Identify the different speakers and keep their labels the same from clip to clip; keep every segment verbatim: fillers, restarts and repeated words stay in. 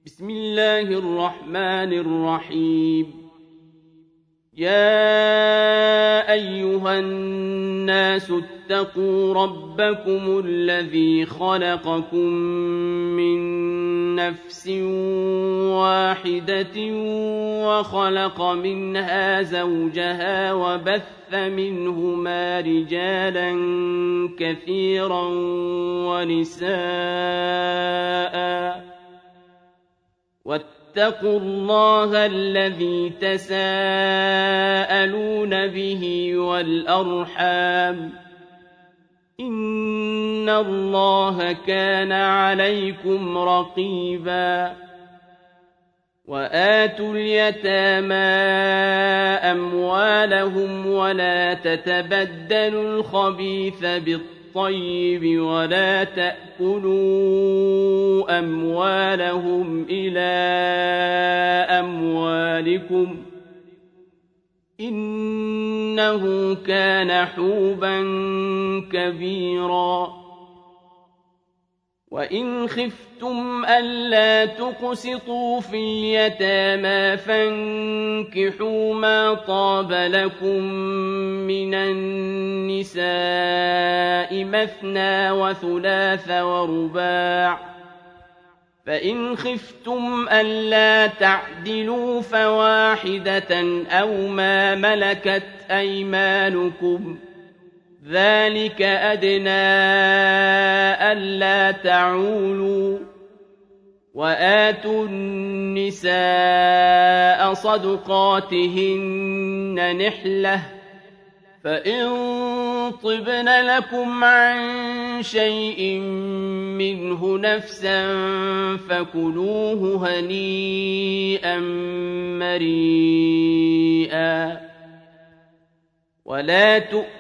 Speaker 1: بسم الله الرحمن الرحيم. يا أيها الناس اتقوا ربكم الذي خلقكم من نفس واحدة وخلق منها زوجها وبث منهما رجالا كثيرا ونساء واتقوا الله الذي تساءلون به والأرحام إن الله كان عليكم رقيبا. وآتوا اليتامى أموالهم ولا تتبدلوا الخبيث بالطيب ولا تأكلوا أموالهم إلى أموالكم إنه كان حوبا كبيرا. وإن خفتم ألا تقسطوا في اليتامى فانكحوا ما طاب لكم من النساء مثنى وثلاث ورباع، فإن خفتم ألا تعدلوا فواحدة أو ما ملكت أيمانكم ذلك أدنى ألا تعولوا. وآتوا النساء صدقاتهن نحلة، فإن طبن لكم عن شيء منه نفسا فكلوه هنيئا مريئا. ولا تؤتوا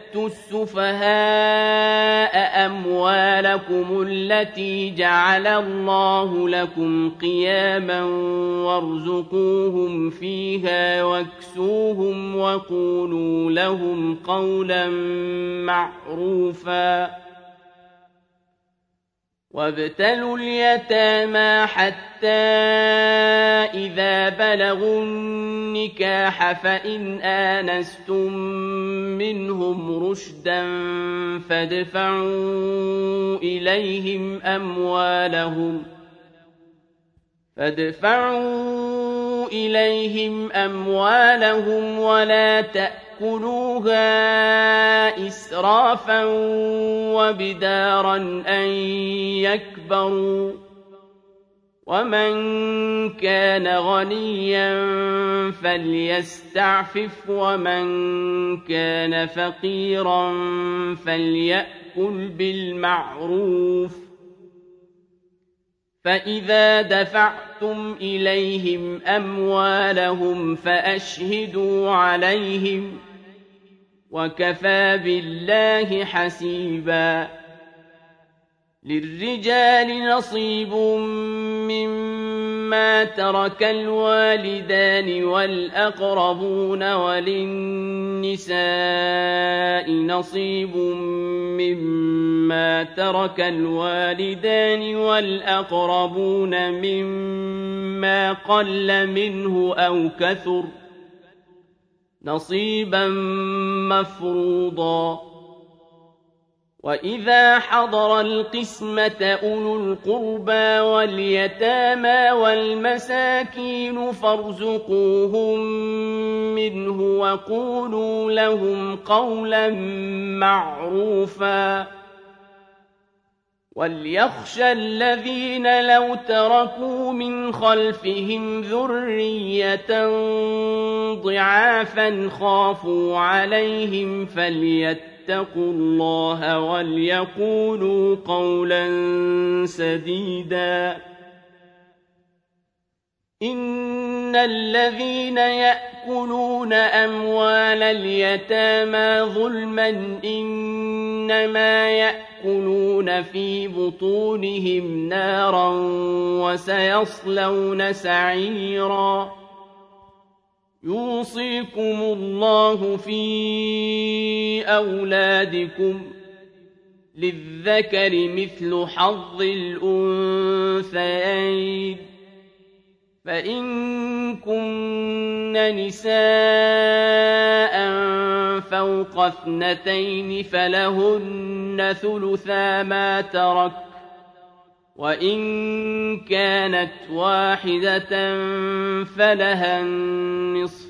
Speaker 1: السفهاء أموالكم التي جعل الله لكم قياما وارزقوهم فيها واكسوهم وقولوا لهم قولا معروفا. وابتلوا اليتامى حتى إذا بلغوا النكاح فإن آنستم منهم رشدا فادفعوا إليهم أموالهم فادفعوا إليهم أموالهم ولا تأكلوها إسرافا وبدارا أن يكبروا. ومن كان غنيا فليستعفف ومن كان فقيرا فليأكل بالمعروف. فإذا دفعتم إليهم أموالهم فأشهدوا عليهم وكفى بالله حسيبا. للرجال نصيب مما ترك الوالدان والأقربون وللنساء نصيب مما ترك الوالدان والأقربون مما قل منه أو كثر نصيبا مفروضا. وإذا حضر القسمة أولو القربى واليتامى والمساكين فارزقوهم منه وقولوا لهم قولا معروفا. وليخشى الذين لو تركوا من خلفهم ذرية ضعافا خافوا عليهم فليتقوا اتقوا الله وليقولوا قولا سديدا. إن الذين يأكلون أموال اليتامى ظلما إنما يأكلون في بطونهم نارا وسيصلون سعيرا. يوصيكم الله في أولادكم للذكر مثل حظ الأنثيين فإن كن نساء فوق اثنتين فلهن ثلثا ما ترك، وإن كانت واحدة فلها النصف،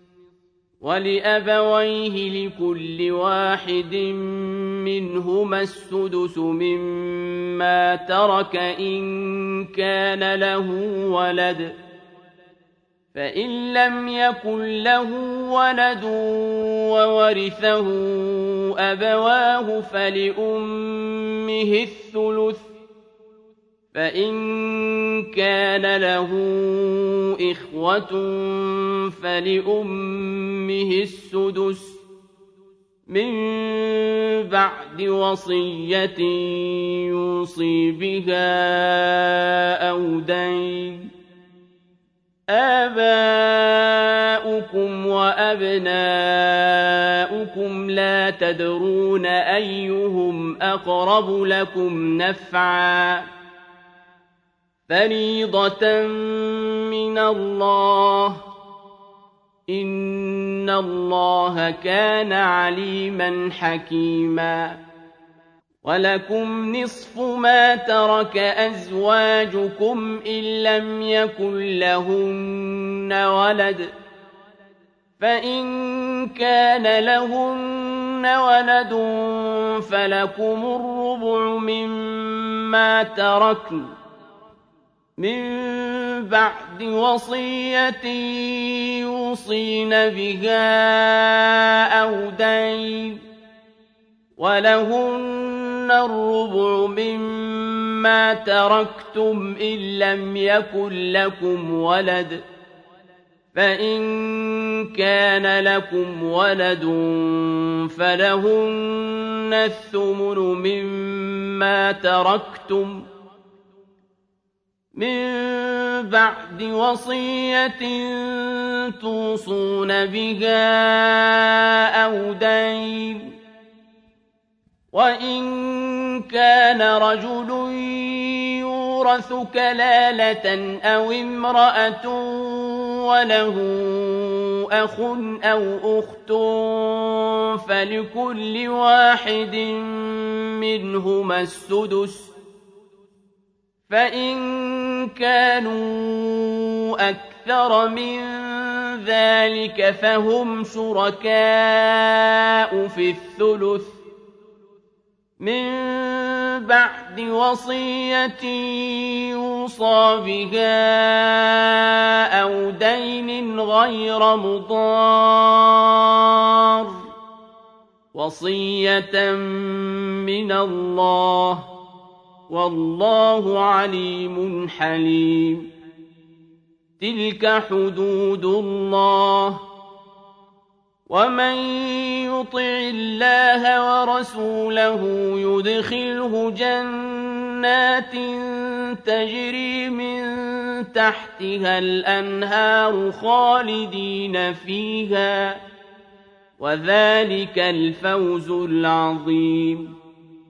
Speaker 1: ولأبويه لكل واحد منهما السدس مما ترك إن كان له ولد، فإن لم يكن له ولد وورثه أبواه فلأمه الثلث، فإن كان له إخوة فلأمه السدس من بعد وصية يوصي بها أو دين. آباؤكم وأبناؤكم لا تدرون أيهم أقرب لكم نفعا، فريضة من الله، إن الله كان عليما حكيما. ولكم نصف ما ترك أزواجكم إن لم يكن لهن ولد، فإن كان لهن ولد فلكم الربع مما تركن من بعد وصية يوصين بها أو دين، ولهن الربع مما تركتم إن لم يكن لكم ولد، فإن كان لكم ولد فلهن الثمن مما تركتم من بعد وصية توصون بها أو دين. وإن كان رجل يورث كلالة أو امرأة وله أخ أو أخت فلكل واحد منهما السدس، فإن كانوا أكثر من ذلك فهم شركاء في الثلث من بعد وصية يوصى بها أو دين غير مضار، وصية من الله، والله عليم حليم. تلك حدود الله، ومن يطع الله ورسوله يدخله جنات تجري من تحتها الأنهار خالدين فيها، وذلك الفوز العظيم.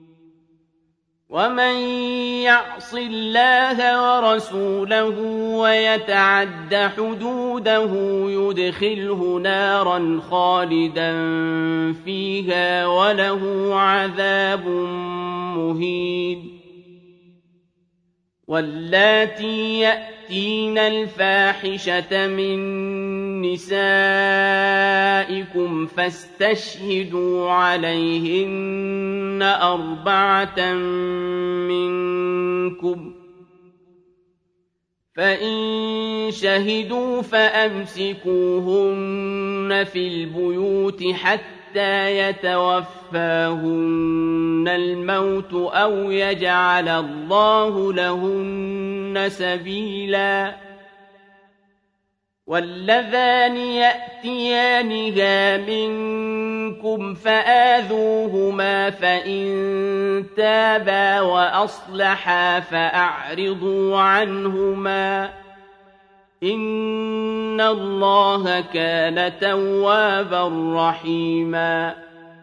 Speaker 1: ومن يعص الله ورسوله ويتعد حدوده يدخله نارا خالدا فيها وله عذاب مهين. واللاتي يأتين الفاحشة من نسائكم فاستشهدوا عليهن أربعة منكم، فإن شهدوا فأمسكوهن في البيوت حتى يتوفاهن الموت أو يجعل الله لهن سبيلا. واللذان يأتيانها منكم فآذوهما فإن تابا وأصلحا فأعرضوا عنهما، إن الله كان توابا رحيما.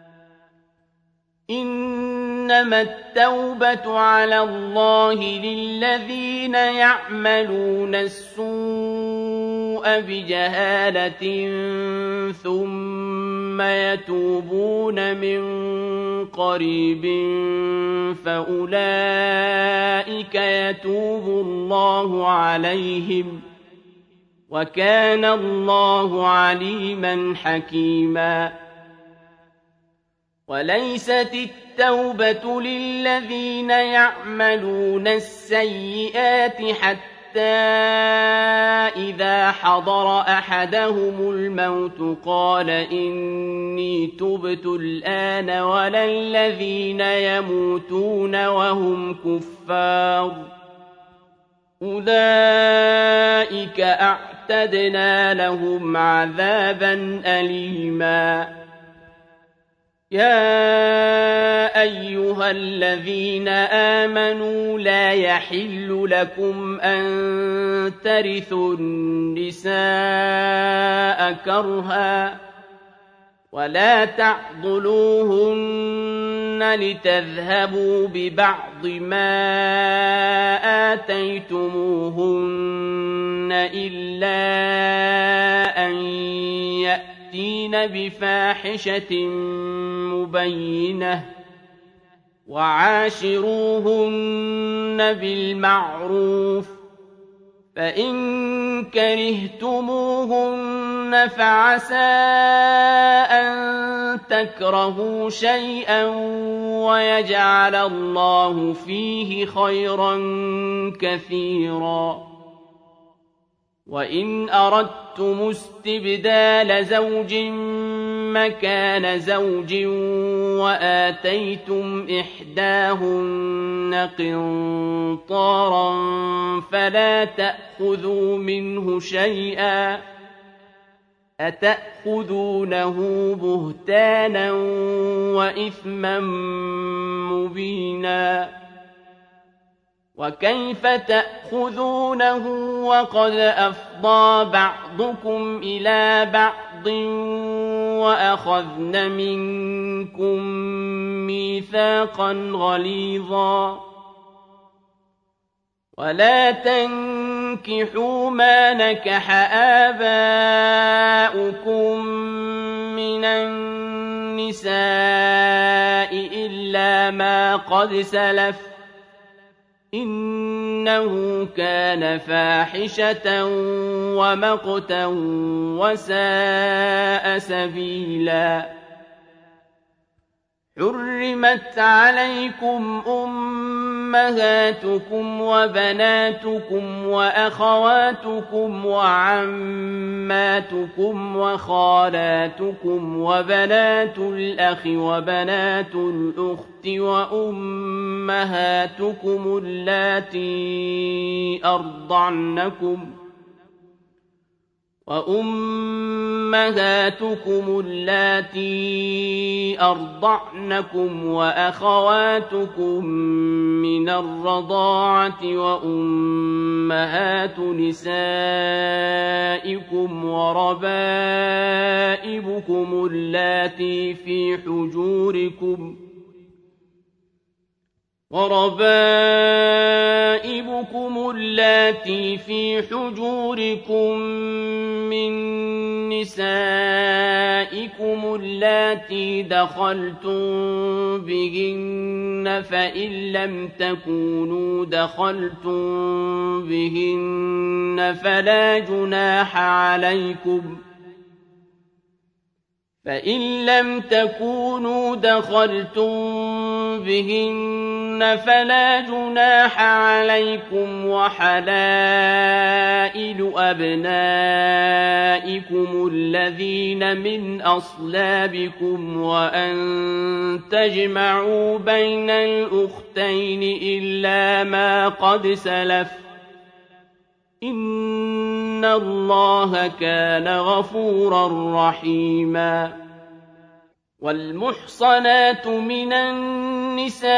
Speaker 1: إنما التوبة على الله للذين يعملون السوء السوء بجهالة ثم يتوبون من قريب فأولئك يتوب الله عليهم وكان الله عليما حكيما. وليست التوبة للذين يعملون السيئات حتى إذا حضر أحدهم الموت قال إني تبت الآن ولا الذين يموتون وهم كفار أولئك أعتدنا لهم عذابا أليما. يا أيها الذين آمنوا لا يحل لكم أن ترثوا النساء كرها ولا تعضلوهن لتذهبوا ببعض ما آتيتموهن إلا أن يأتين بفاحشة مبينة وعاشروهن بالمعروف فإن كرهتموهن فعسى أن تكرهوا شيئا ويجعل الله فيه خيرا كثيرا. وإن أردتم استبدال زوج مكان زوج وآتيتم إحداهن قنطارا فلا تأخذوا منه شيئا أتأخذونه بهتانا وإثما مبينا. وكيف تأخذونه وقد أفضى بعضكم إلى بعض وأخذن منكم ميثاقا غليظا. ولا تنكحوا ما نكح آباؤكم من النساء إلا ما قد سلف إنه كان فاحشة ومقتا وساء سبيلا. حرمت عليكم أمهاتكم وبناتكم وأخواتكم وعماتكم وخالاتكم وبنات الأخ وبنات الأخت وأمهاتكم اللاتي أرضعنكم وأمهاتكم اللاتي أرضعنكم وأخواتكم من الرضاعة وأمهات نسائكم وربائبكم اللاتي في حجوركم وربائبكم اللاتي في حجوركم من نسائكم اللاتي دخلتم بهن فإن لم تكونوا دخلتم بهن فلا جناح عليكم فإن لم تكونوا دخلتم بهن فلا جناح عليكم وحلائل أبنائكم الذين من أصلابكم وأن تجمعوا بين الأختين إلا ما قد سلف إن الله كان غفورا رحيما. والمحصنات من النساء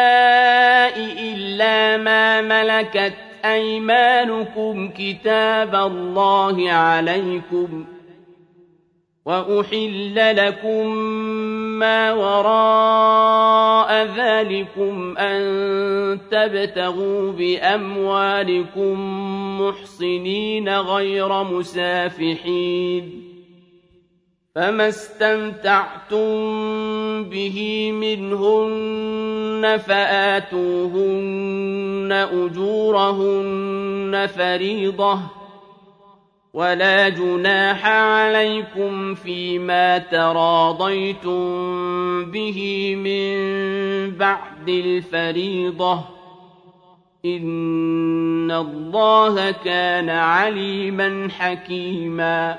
Speaker 1: إلا ما ملكت أيمانكم كتاب الله عليكم وأحل لكم ما وراء ذلكم أن تبتغوا بأموالكم محصنين غير مسافحين فما استمتعتم به منهن فآتوهن أجورهن فريضة ولا جناح عليكم فيما تراضيتم به من بعد الفريضة إن الله كان عليما حكيما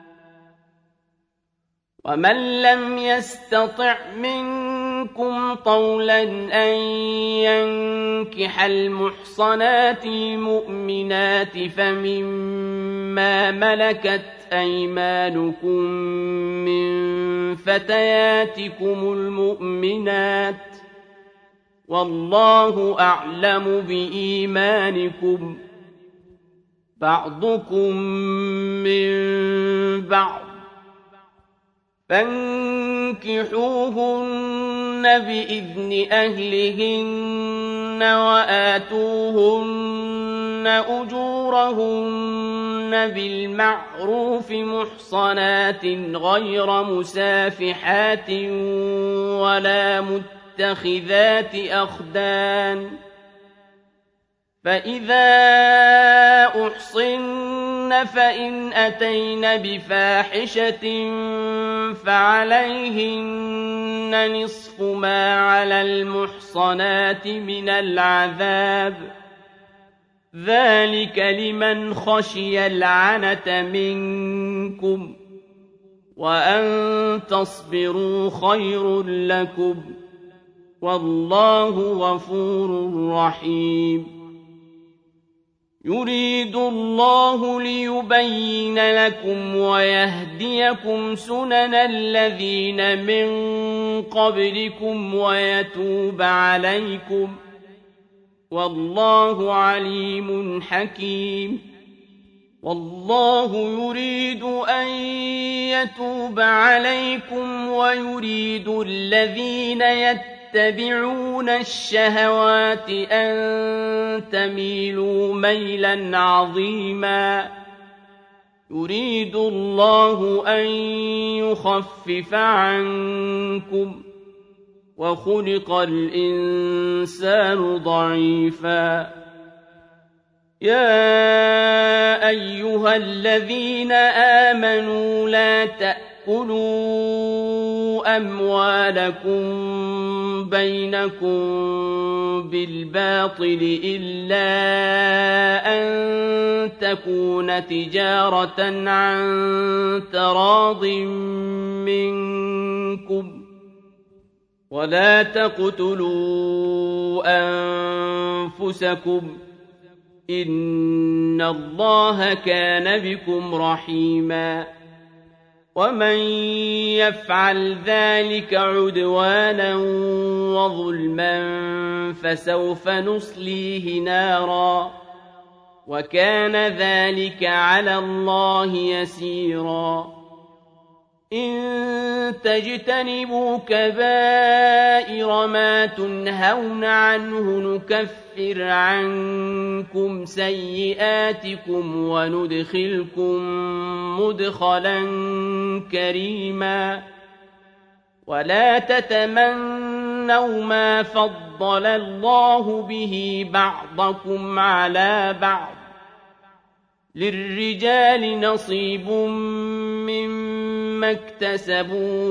Speaker 1: ومن لم يستطع منكم طولا أن ينكح المحصنات المؤمنات فمما ملكت أيمانكم من فتياتكم المؤمنات والله أعلم بإيمانكم بعضكم من بعض فانكحوهن بإذن أهلهن وآتوهن أجورهن بالمعروف محصنات غير مسافحات ولا متخذات أخدان فإذا أحصن فإن أتين بفاحشة فعليهن نصف ما على المحصنات من العذاب ذلك لمن خشي العنة منكم وأن تصبروا خير لكم والله غفور رحيم يريد الله ليبين لكم ويهديكم سنن الذين من قبلكم ويتوب عليكم والله عليم حكيم والله يريد أن يتوب عليكم ويريد الذين يتبعون يتبعون الشهوات أن تميلوا ميلا عظيما يريد الله أن يخفف عنكم وخلق الإنسان ضعيفا يا أيها الذين آمنوا لا تأكلوا أموالكم بينكم بالباطل إلا أن تكون تجارة عن تراض منكم ولا تقتلوا أنفسكم إن الله كان بكم رحيما ومن يفعل ذلك عدوانا وظلما فسوف نصليه نارا وكان ذلك على الله يسيرا إن تجتنبوا كبائر ما تنهون عنه نكفر عنكم سيئاتكم وندخلكم مدخلا كريما ولا تتمنوا ما فضل الله به بعضكم على بعض للرجال نصيب مما اكتسبوا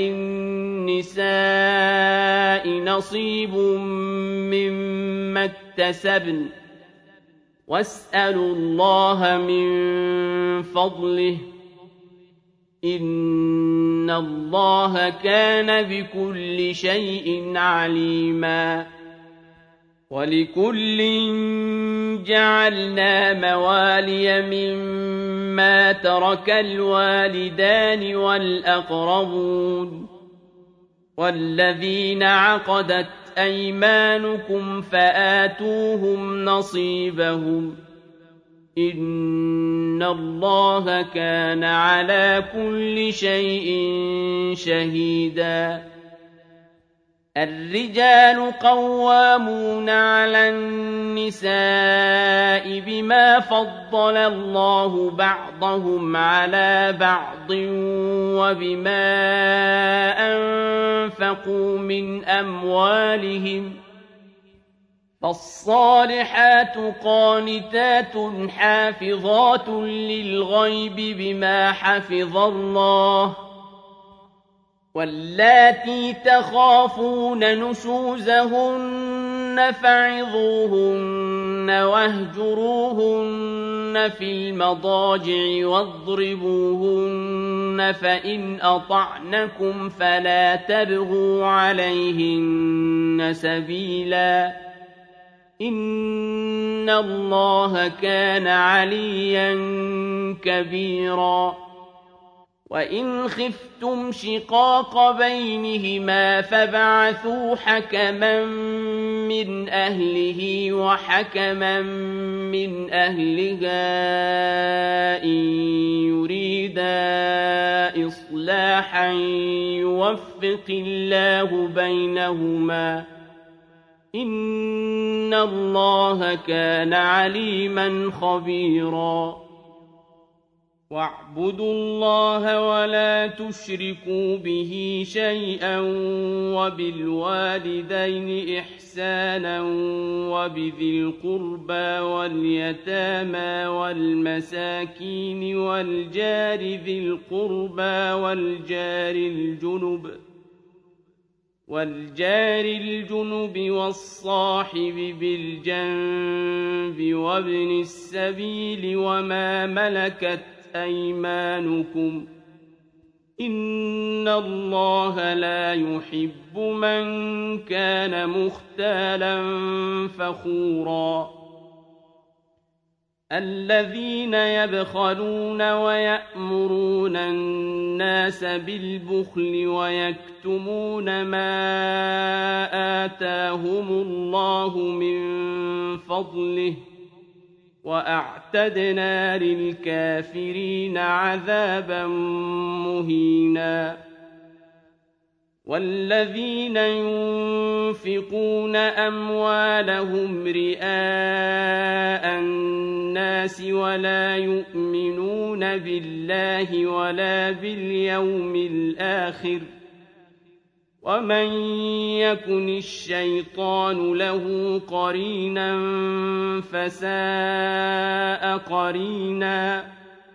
Speaker 1: وللنساء نصيب مما اكتسبن واسألوا الله من فضله إن الله كان بكل شيء عليما ولكل جعلنا موالي مما ترك الوالدان والأقربون والذين عقدت أيمانكم فآتوهم نصيبهم إن الله كان على كل شيء شهيدا الرجال قوامون على النساء بما فضل الله بعضهم على بعض وبما أنفقوا من أموالهم فالصالحات قانتات حافظات للغيب بما حفظ الله واللاتي تخافون نشوزهن فعظوهن واهجروهن في المضاجع واضربوهن فإن أطعنكم فلا تبغوا عليهن سبيلا إن الله كان عليا كبيرا وإن خفتم شقاق بينهما فبعثوا حكما من أهله وحكما من أهلها إن يريدا إصلاحا يوفق الله بينهما إن الله كان عليما خبيرا واعبدوا الله ولا تشركوا به شيئا وبالوالدين إحسانا وبذي القربى واليتامى والمساكين والجار ذي القربى والجار الجنب والجار الجنب والصاحب بالجنب وابن السبيل وما ملكت أيمانكم إن الله لا يحب من كان مختالا فخورا الذين يبخلون ويأمرون الناس بالبخل ويكتمون ما آتاهم الله من فضله وأعتدنا للكافرين عذابا مهينا والذين ينفقون أموالهم رئاء الناس ولا يؤمنون بالله ولا باليوم الآخر ومن يكن الشيطان له قرينا فساء قرينا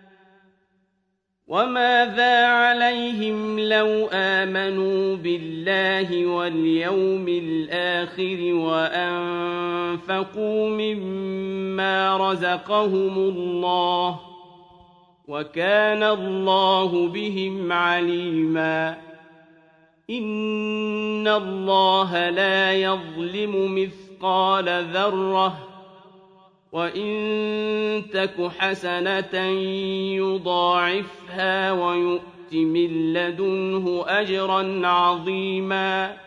Speaker 1: وماذا عليهم لو آمنوا بالله واليوم الآخر وأنفقوا مما رزقهم الله وكان الله بهم عليما إن الله لا يظلم مثقال ذرة وإن تك حسنة يضاعفها ويؤت من لدنه أجرا عظيما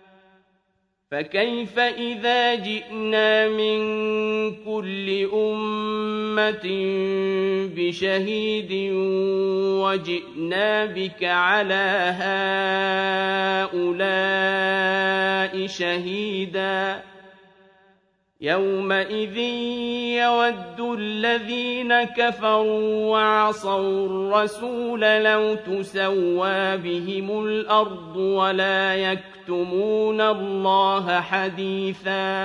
Speaker 1: فكيف إذا جئنا من كل أمة بشهيد وجئنا بك على هؤلاء شهيدا يومئذ يود الذين كفروا وعصوا الرسول لو تسوى بهم الأرض ولا يكتمون الله حديثا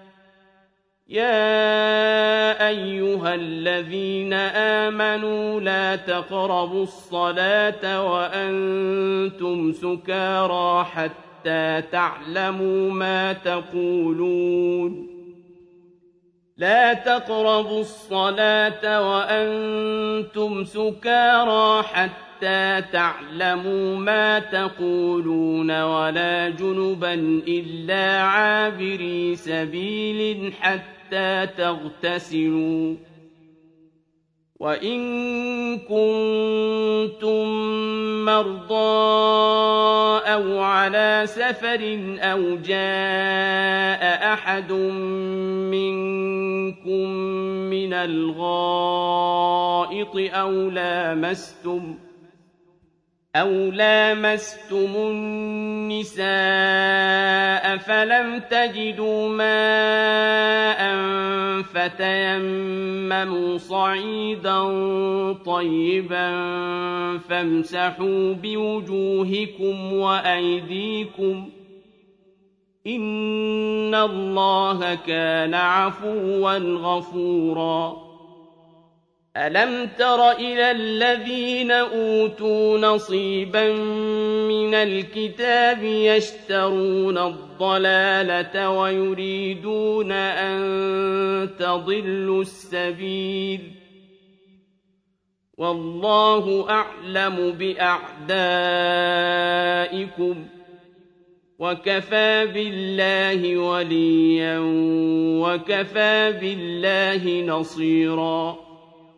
Speaker 1: يا أيها الذين آمنوا لا تقربوا الصلاة وأنتم سكارى حتى تعلموا ما تقولون لا تقربوا الصلاة وأنتم سكارى حتى تعلموا ما تقولون ولا جنبا إلا عابري سبيل حتى تغتسلوا وإن كنتم مرضى أو على سفر أو جاء أحد منكم من الغائط أو لامستم أَوْ لَامَسْتُمُ النِّسَاءَ فَلَمْ تَجِدُوا مَاءً فَتَيَمَّمُوا صَعِيدًا طَيِّبًا فَامْسَحُوا بِوُجُوهِكُمْ وَأَيْدِيكُمْ ۗ إِنَّ اللَّهَ كَانَ عَفُوًّا غَفُورًا. أَلَمْ تَرَ إِلَى الَّذِينَ أُوتُوا نَصِيبًا مِّنَ الْكِتَابِ يَشْتَرُونَ الضَّلَالَةَ وَيُرِيدُونَ أَن تَضِلُّوا السَّبِيلَ ۗ وَاللَّهُ أَعْلَمُ بِأَعْدَائِكُمْ ۚ وَكَفَىٰ بِاللَّهِ وَلِيًّا وَكَفَىٰ بِاللَّهِ نَصِيرًا.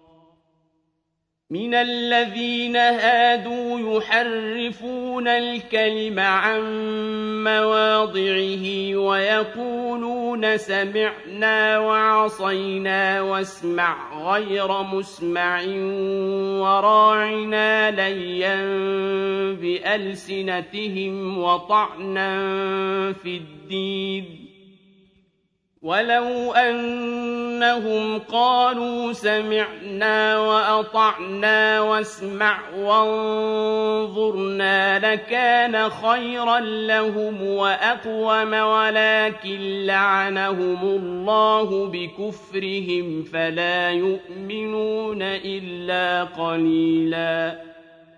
Speaker 1: مِنَ الَّذِينَ هَادُوا يُحَرِّفُونَ الْكَلِمَ عَن مَّوَاضِعِهِ وَيَقُولُونَ سَمِعْنَا وَعَصَيْنَا وَاسْمَعْ غَيْرَ مُسْمَعٍ وَرَاعِنَا لَيًّا بِأَلْسِنَتِهِمْ وَطَعْنًا فِي الدِّينِ ۚ وَلَوْ أَنَّهُمْ قَالُوا سَمِعْنَا وَأَطَعْنَا وَاسْمَعْ وَانظُرْنَا لَكَانَ خَيْرًا لَّهُمْ وَأَقْوَمَ، وَلَٰكِن لَّعَنَهُمُ اللَّهُ بِكُفْرِهِمْ فَلَا يُؤْمِنُونَ إِلَّا قَلِيلًا.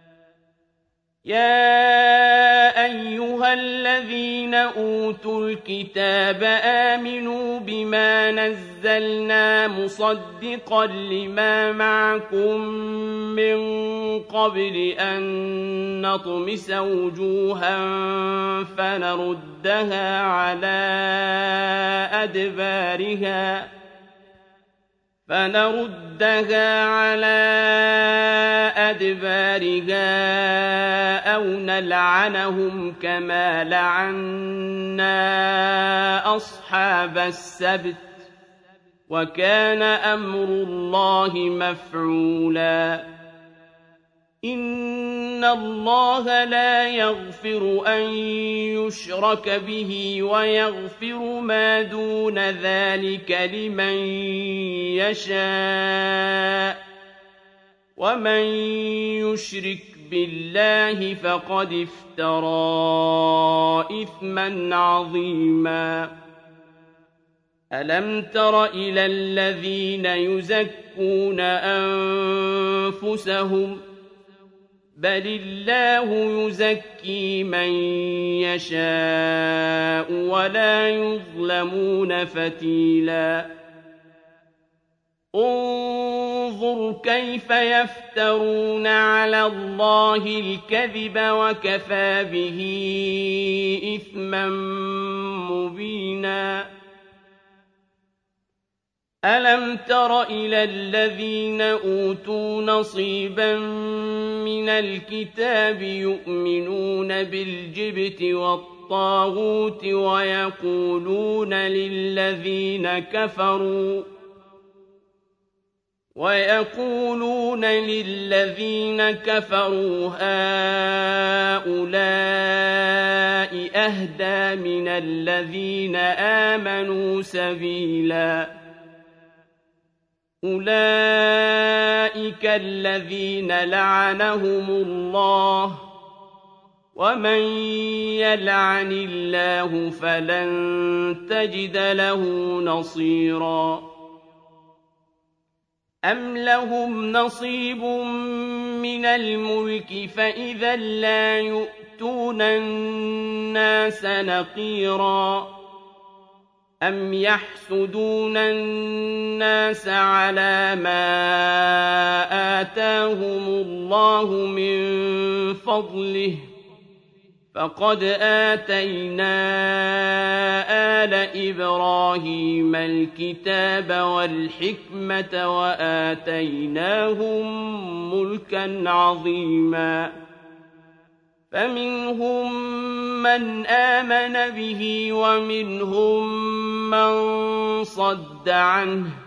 Speaker 1: يَا أَيُّهَا الَّذِينَ أُوتُوا الْكِتَابَ آمِنُوا بِمَا نَزَّلْنَا مُصَدِّقًا لِّمَا مَعَكُم مِّن قَبْلِ أَن نَّطْمِسَ وُجُوهًا فَنَرُدَّهَا عَلَىٰ أَدْبَارِهَا فَنَرُدَّهَا عَلَىٰ أَدْبَارِهَا أَوْ نَلْعَنَهُمْ كَمَا لَعَنَّا أَصْحَابَ السَّبْتِ ۚ وَكَانَ أَمْرُ اللَّهِ مَفْعُولًا. إِنَّ اللَّهَ لَا يَغْفِرُ أَن يُشْرَكَ بِهِ وَيَغْفِرُ مَا دُونَ ذَٰلِكَ لِمَن يَشَاءُ ۚ وَمَن يُشْرِكْ بِاللَّهِ فَقَدِ افْتَرَىٰ إِثْمًا عَظِيمًا. أَلَمْ تَرَ إِلَى الَّذِينَ يُزَكُّونَ أَنفُسَهُم ۚ بَلِ اللَّهُ يُزَكِّي مَن يَشَاءُ وَلَا يُظْلَمُونَ فَتِيلًا. انظُرْ كَيْفَ يَفْتَرُونَ عَلَى اللَّهِ الْكَذِبَ وَكَفَىٰ بِهِ إِثْمًا مُّبِينًا. أَلَمْ تَرَ إِلَى الَّذِينَ أُوتُوا نَصِيبًا مِّنَ الْكِتَابِ يُؤْمِنُونَ بِالْجِبْتِ وَالطَّاغُوتِ وَيَقُولُونَ لِلَّذِينَ كَفَرُوا وَيَقُولُونَ لِلَّذِينَ كَفَرُوا هَٰؤُلَاءِ أَهْدَىٰ مِنَ الَّذِينَ آمَنُوا سَبِيلًا. أُولَٰئِكَ الَّذِينَ لَعَنَهُمُ اللَّهُ ۖ وَمَن يَلْعَنِ اللَّهُ فَلَن تَجِدَ لَهُ نَصِيرًا. أَمْ لَهُمْ نَصِيبٌ مِّنَ الْمُلْكِ فَإِذًا لَّا يُؤْتُونَ النَّاسَ نَقِيرًا. أَمْ يَحْسُدُونَ النَّاسَ عَلَىٰ مَا آتَاهُمُ اللَّهُ مِن فَضْلِهِ ۖ فَقَدْ آتَيْنَا آلَ إِبْرَاهِيمَ الْكِتَابَ وَالْحِكْمَةَ وَآتَيْنَاهُم مُّلْكًا عَظِيمًا. فَمِنْهُم مَّنْ آمَنَ بِهِ وَمِنْهُم مَّن صَدَّ عَنْهُ ۚ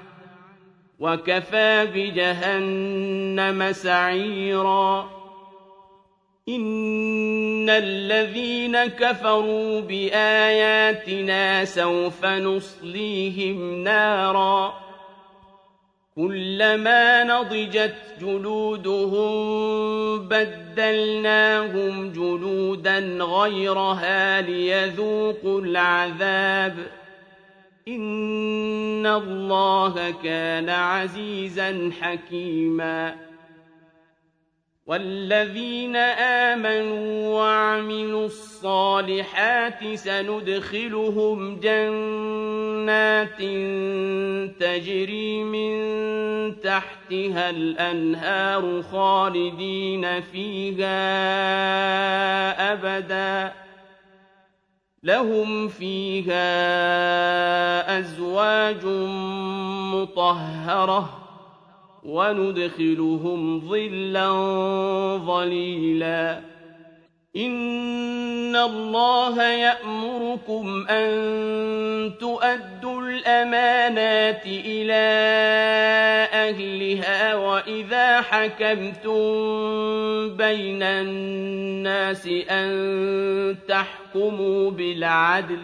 Speaker 1: وَكَفَىٰ بِجَهَنَّمَ سَعِيرًا. إن الذين كفروا بآياتنا سوف نصليهم نارا كلما نضجت جلودهم بدلناهم جلودا غيرها ليذوقوا العذاب إن الله كان عزيزا حكيما والذين آمنوا وعملوا الصالحات سندخلهم جنات تجري من تحتها الأنهار خالدين فيها أبدا لهم فيها أزواج مطهرة وندخلهم ظلا ظليلا إن الله يأمركم أن تؤدوا الأمانات إلى أهلها وإذا حكمتم بين الناس أن تحكموا بالعدل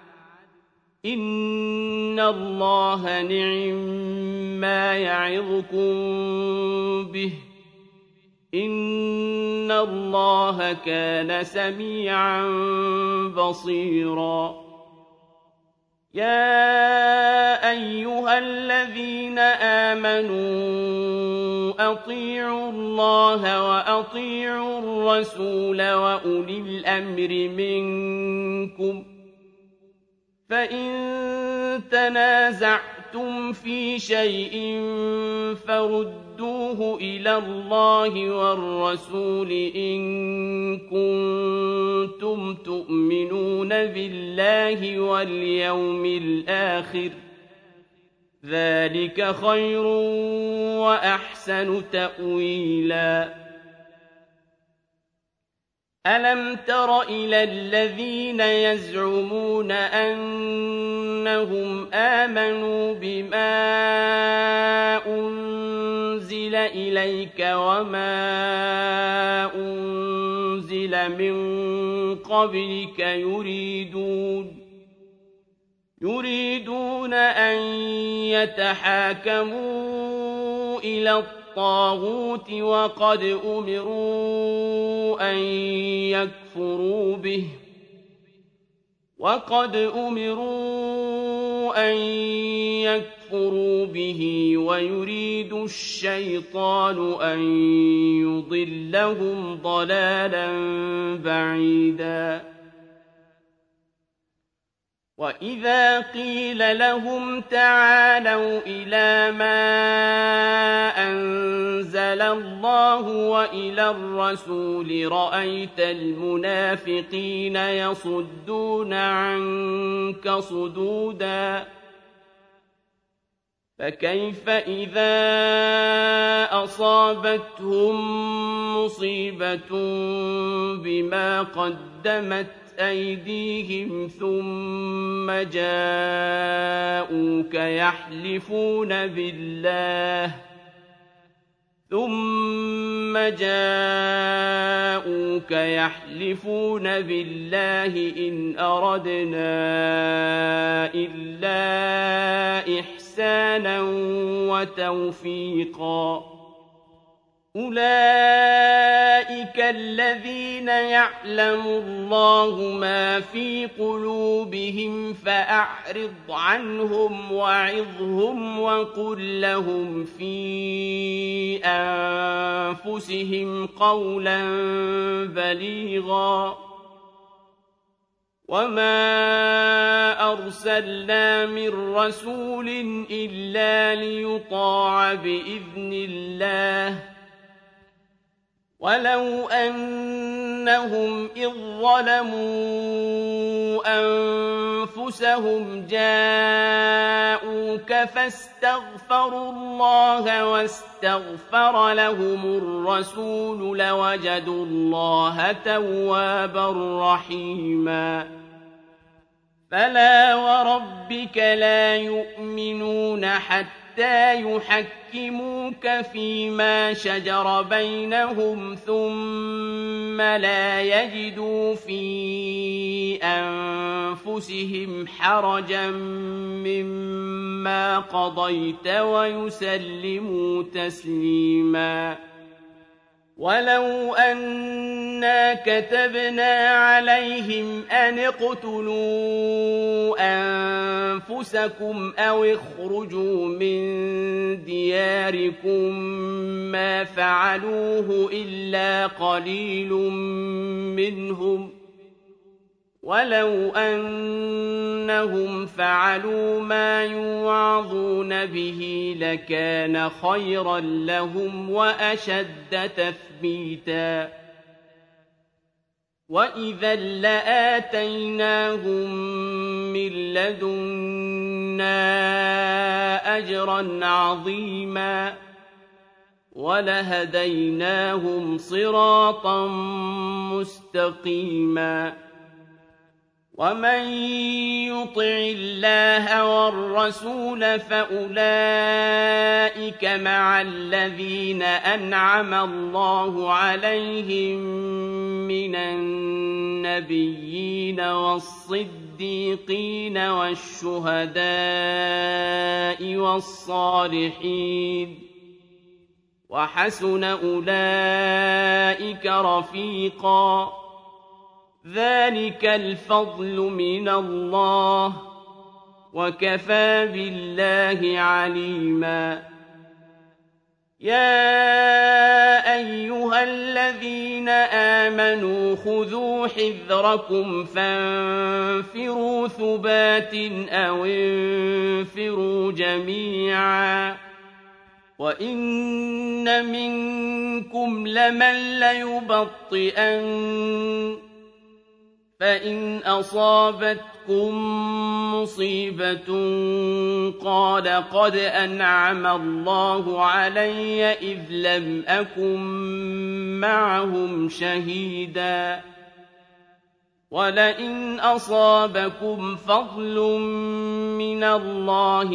Speaker 1: إن الله نعما يعظكم به إن الله كان سميعا بصيرا يا أيها الذين آمنوا أطيعوا الله وأطيعوا الرسول وأولي الأمر منكم فإن تنازعتم في شيء فردوه إلى الله والرسول إن كنتم تؤمنون بالله واليوم الآخر ذلك خير وأحسن تأويلا ألم تر إلى الذين يزعمون أنهم آمنوا بما أنزل إليك وما أنزل من قبلك يريدون يريدون أن يتحاكموا إلى الطاغوت وقد أمروا أن يكفروا به وقد أمروا أن يكفروا به ويريد الشيطان أن يضلهم ضلالا بعيدا وإذا قيل لهم تعالوا إلى ما أنزل الله وإلى الرسول رأيت المنافقين يصدون عنك صدودا فكيف إذا أصابتهم مصيبة بما قدمت أيديهم ثم جاءوك يحلفون بالله ثم جاءوك يحلفون بالله إن أردنا إلا إحسانا وتوفيقا أولئك الذين يعلم الله ما في قلوبهم فأعرض عنهم وعظهم وقل لهم في أنفسهم قولا بليغا وما أرسلنا من رسول إلا ليطاع بإذن الله ولو أنهم إذ ظلموا أنفسهم جاءوك فاستغفروا الله واستغفر لهم الرسول لوجدوا الله توابا رحيما فلا وربك لا يؤمنون حتى حتى يحكموك فيما شجر بينهم ثم لا يجدوا في أنفسهم حرجا مما قضيت ويسلموا تسليما ولو أنا كتبنا عليهم أن اقتلوا أنفسكم أو اخرجوا من دياركم ما فعلوه إلا قليل منهم ولو أنهم فعلوا ما يوعظون به لكان خيرا لهم وأشد تثبيتا وإذا لآتيناهم من لدنا أجرا عظيما ولهديناهم صراطا مستقيما ومن يطع الله والرسول فأولئك مع الذين أنعم الله عليهم من النبيين والصديقين والشهداء والصالحين وحسن أولئك رفيقا ذلك الفضل من الله وكفى بالله عليما يا أيها الذين آمنوا خذوا حذركم فانفروا ثبات أو انفروا جميعا وإن منكم لمن ليبطئن فإن أصابتكم مصيبة قال قد أنعم الله علي إذ لم أكن معهم شهيدا ولئن أصابكم فضل من الله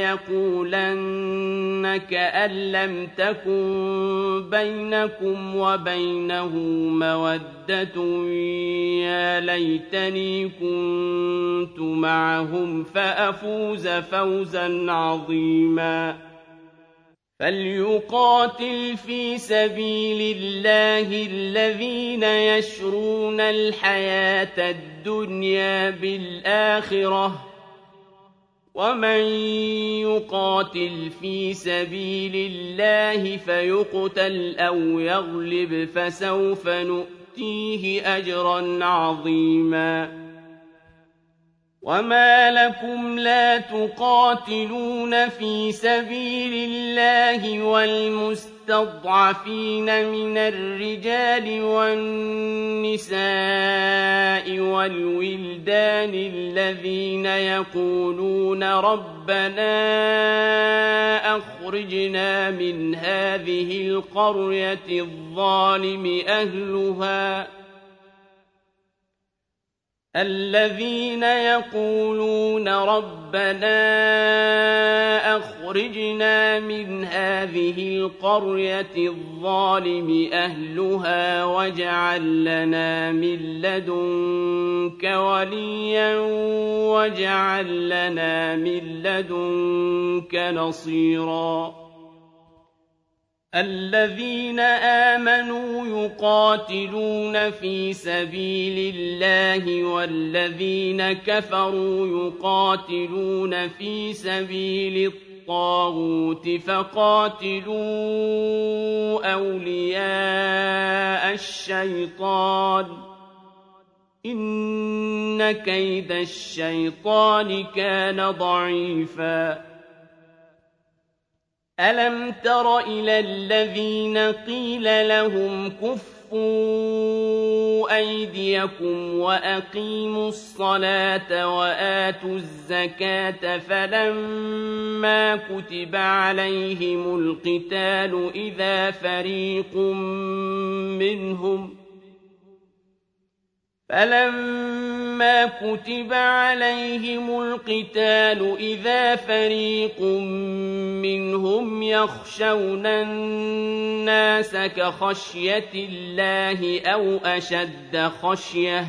Speaker 1: ليقولن كأن لم تكن بينكم وبينه مودة يا ليتني كنت معهم فأفوز فوزا عظيما فليقاتل في سبيل الله الذين يشرون الحياة الدنيا بالآخرة ومن يقاتل في سبيل الله فيقتل أو يغلب فسوف نؤتيه أجرا عظيما وما لكم لا تقاتلون في سبيل الله والمستضعفين من الرجال والنساء والولدان الذين يقولون ربنا أخرجنا من هذه القرية الظالم أهلها الذين يقولون ربنا أخرجنا من هذه القرية الظالم أهلها واجعل لنا من لدنك وليا واجعل لنا من لدنك نصيرا الذين آمنوا يقاتلون في سبيل الله والذين كفروا يقاتلون في سبيل الطاغوت فقاتلوا أولياء الشيطان إن كيد الشيطان كان ضعيفا ألم تر إلى الذين قيل لهم كفوا أيديكم وأقيموا الصلاة وآتوا الزكاة فلما كتب عليهم القتال إذا فريق منهم فَلَمَّا كُتِبَ عَلَيْهِمُ الْقِتَالُ إِذَا فَرِيقٌ مِّنْهُمْ يَخْشَوْنَ النَّاسَ كَخَشْيَةِ اللَّهِ أَوْ أَشَدَّ خَشْيَةً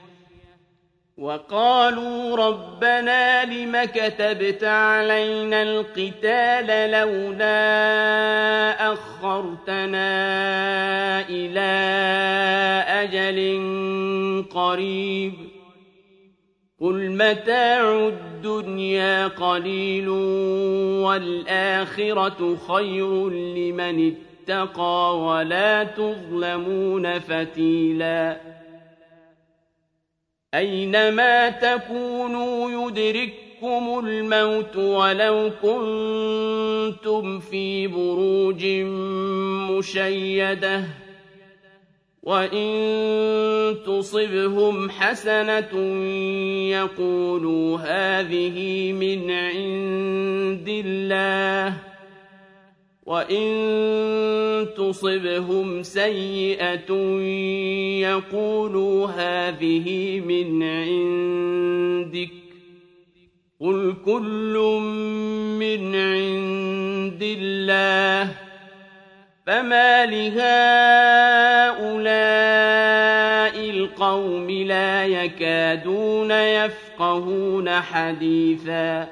Speaker 1: وَقَالُوا رَبَّنَا لِمَ كَتَبْتَ عَلَيْنَا الْقِتَالَ لَوْلَا أَخَّرْتَنَا إِلَىٰ أَجَلٍ قَرِيبٍ قُلْ مَتَاعُ الدُّنْيَا قَلِيلٌ وَالْآخِرَةُ خَيْرٌ لِّمَنِ اتَّقَىٰ وَلَا تُظْلَمُونَ فَتِيلًا أَيْنَمَا تَكُونُوا يُدْرِككُّمُ الْمَوْتُ وَلَوْ كُنتُمْ فِي بُرُوجٍ مُّشَيَّدَةٍ وَإِن تُصِبْهُمْ حَسَنَةٌ يَقُولُوا هَٰذِهِ مِنْ عِندِ اللَّهِ وَإِن تُصِبْهُمْ سَيِّئَةٌ يَقُولُوا هَٰذِهِ مِنْ عِندِكَ قُلْ كُلٌّ مِّنْ عِندِ اللَّهِ فَمَالِ هَٰؤُلَاءِ الْقَوْمِ لَا يَكَادُونَ يَفْقَهُونَ حَدِيثًا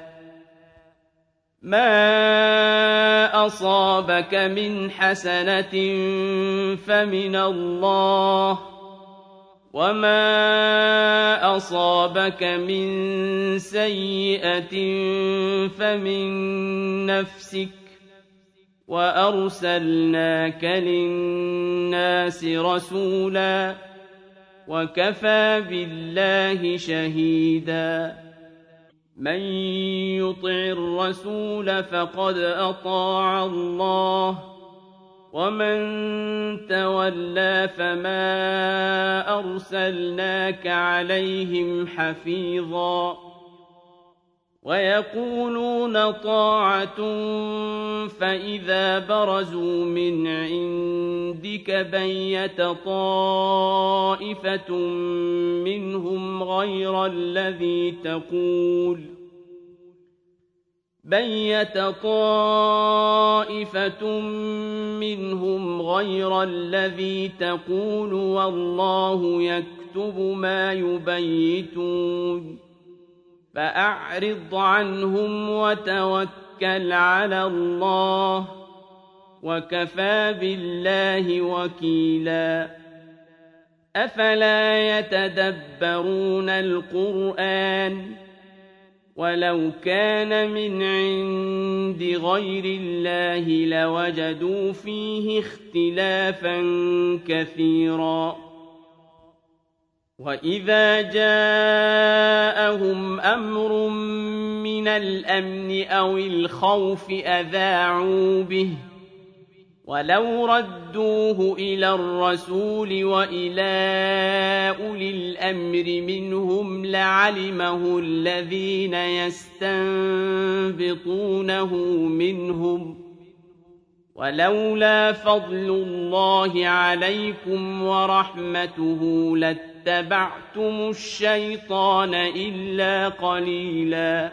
Speaker 1: مَا أَصَابَكَ مِنْ حَسَنَةٍ فَمِنَ اللَّهِ وَمَا أَصَابَكَ مِن سَيِّئَةٍ فَمِن نَّفْسِكَ وَأَرْسَلْنَاكَ لِلنَّاسِ رَسُولًا وَكَفَىٰ بِاللَّهِ شَهِيدًا مَن يُطِعِ الرَّسُولَ فَقَدْ أَطَاعَ اللَّهَ وَمَن تَوَلَّىٰ فَمَا أَرْسَلْنَاكَ عَلَيْهِمْ حَفِيظًا وَيَقُولُونَ طَاعَةٌ فَإِذَا بَرَزُوا مِنْ عِندِكَ بَيَّتَ طَائِفَةٌ مِّنْهُمْ غَيْرَ الَّذِي تَقُولُ بَيَّتَ طَائِفَةٌ مِّنْهُمْ غَيْرَ الَّذِي تَقُولُ وَاللَّهُ يَكْتُبُ مَا يُبَيِّتُونَ فَأَعْرِضْ عَنْهُمْ وَتَوَكَّلْ عَلَى اللَّهِ وَكَفَىٰ بِاللَّهِ وَكِيلًا أَفَلَا يَتَدَبَّرُونَ الْقُرْآنَ وَلَوْ كَانَ مِنْ عِندِ غَيْرِ اللَّهِ لَوَجَدُوا فِيهِ اخْتِلَافًا كَثِيرًا وَإِذَا جَاءَهُمْ أَمْرٌ مِّنَ الْأَمْنِ أَوِ الْخَوْفِ أَذَاعُوا بِهِ وَلَوْ رَدُّوهُ إِلَى الرَّسُولِ وَإِلَىٰ أُولِي الْأَمْرِ مِنْهُمْ لَعَلِمَهُ الَّذِينَ يَسْتَنبِطُونَهُ مِنْهُمْ وَلَوْلَا فَضْلُ اللَّهِ عَلَيْكُمْ وَرَحْمَتُهُ لَاتَّبَعْتُمُ الشَّيْطَانَ إِلَّا قَلِيلًا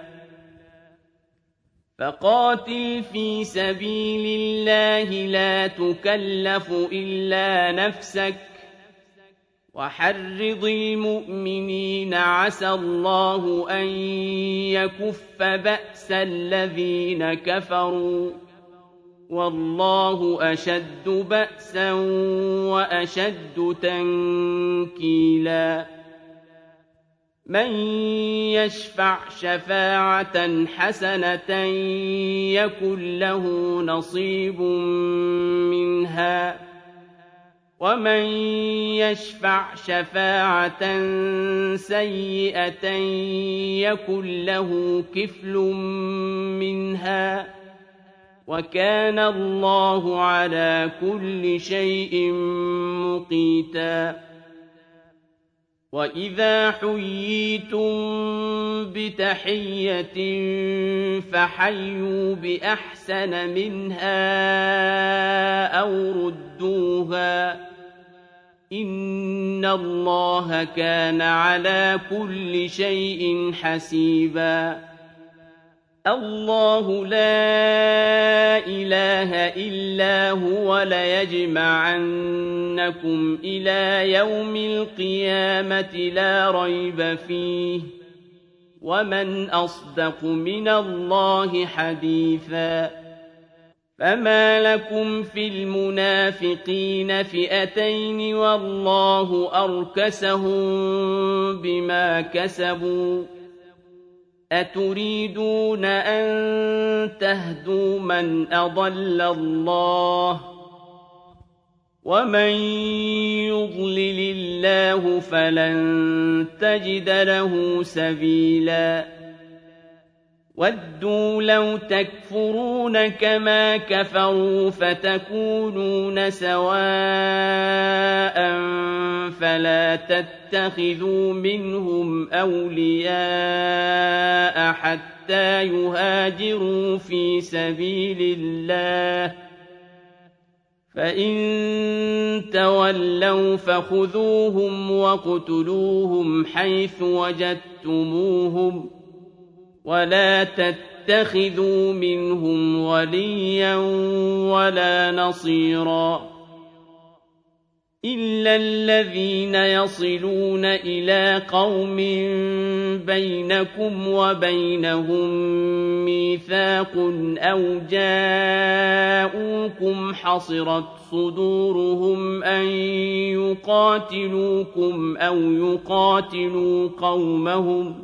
Speaker 1: فَقَاتِلْ فِي سَبِيلِ اللَّهِ لَا تُكَلَّفُ إِلَّا نَفْسَكَ وَحَرِّضِ الْمُؤْمِنِينَ عَسَى اللَّهُ أَن يَكُفَّ بَأْسَ الَّذِينَ كَفَرُوا وَاللَّهُ أَشَدُّ بَأْسًا وَأَشَدُّ تَنكِيلًا مَن يَشْفَعْ شَفَاعَةً حَسَنَةً يَكُن لَّهُ نَصِيبٌ مِّنْهَا وَمَن يَشْفَعْ شَفَاعَةً سَيِّئَةً يَكُن لَّهُ كِفْلٌ مِّنْهَا وَكَانَ اللَّهُ عَلَىٰ كُلِّ شَيْءٍ مُّقِيتًا وَإِذَا حُيِّيتُم بِتَحِيَّةٍ فَحَيُّوا بِأَحْسَنَ مِنْهَا أَوْ رُدُّوهَا إِنَّ اللَّهَ كَانَ عَلَىٰ كُلِّ شَيْءٍ حَسِيبًا اللَّهُ لَا إِلَٰهَ إِلَّا هُوَ لَيَجْمَعَنَّكُمْ إِلَىٰ يَوْمِ الْقِيَامَةِ لَا رَيْبَ فِيهِ ۗ وَمَنْ أَصْدَقُ مِنَ اللَّهِ حَدِيثًا فَمَا لَكُمْ فِي الْمُنَافِقِينَ فِئَتَيْنِ وَاللَّهُ أَرْكَسَهُم بِمَا كَسَبُوا ۚ أَتُرِيدُونَ أَن تَهْدُوا مَنْ أَضَلَّ اللَّهُ ۖ وَمَن يُضْلِلِ اللَّهُ فَلَن تَجِدَ لَهُ سَبِيلًا وَدُّوا لَوْ تَكْفُرُونَ كَمَا كَفَرُوا فَتَكُونُونَ سَوَاءً فَلَا تَتَّخِذُوا مِنْهُمْ أَوْلِيَاءَ حَتَّىٰ يُهَاجِرُوا فِي سَبِيلِ اللَّهِ ۚ فَإِن تَوَلَّوْا فَخُذُوهُمْ وَاقْتُلُوهُمْ حَيْثُ وَجَدتُّمُوهُمْ ۖ وَلَا تَتَّخِذُوا مِنْهُمْ وَلِيًّا وَلَا نَصِيرًا إِلَّا الَّذِينَ يَصِلُونَ إِلَىٰ قَوْمٍ بَيْنَكُمْ وَبَيْنَهُم مِّيثَاقٌ أَوْ جَاءُوكُمْ حَصِرَتْ صُدُورُهُمْ أَن يُقَاتِلُوكُمْ أَوْ يُقَاتِلُوا قَوْمَهُمْ ۚ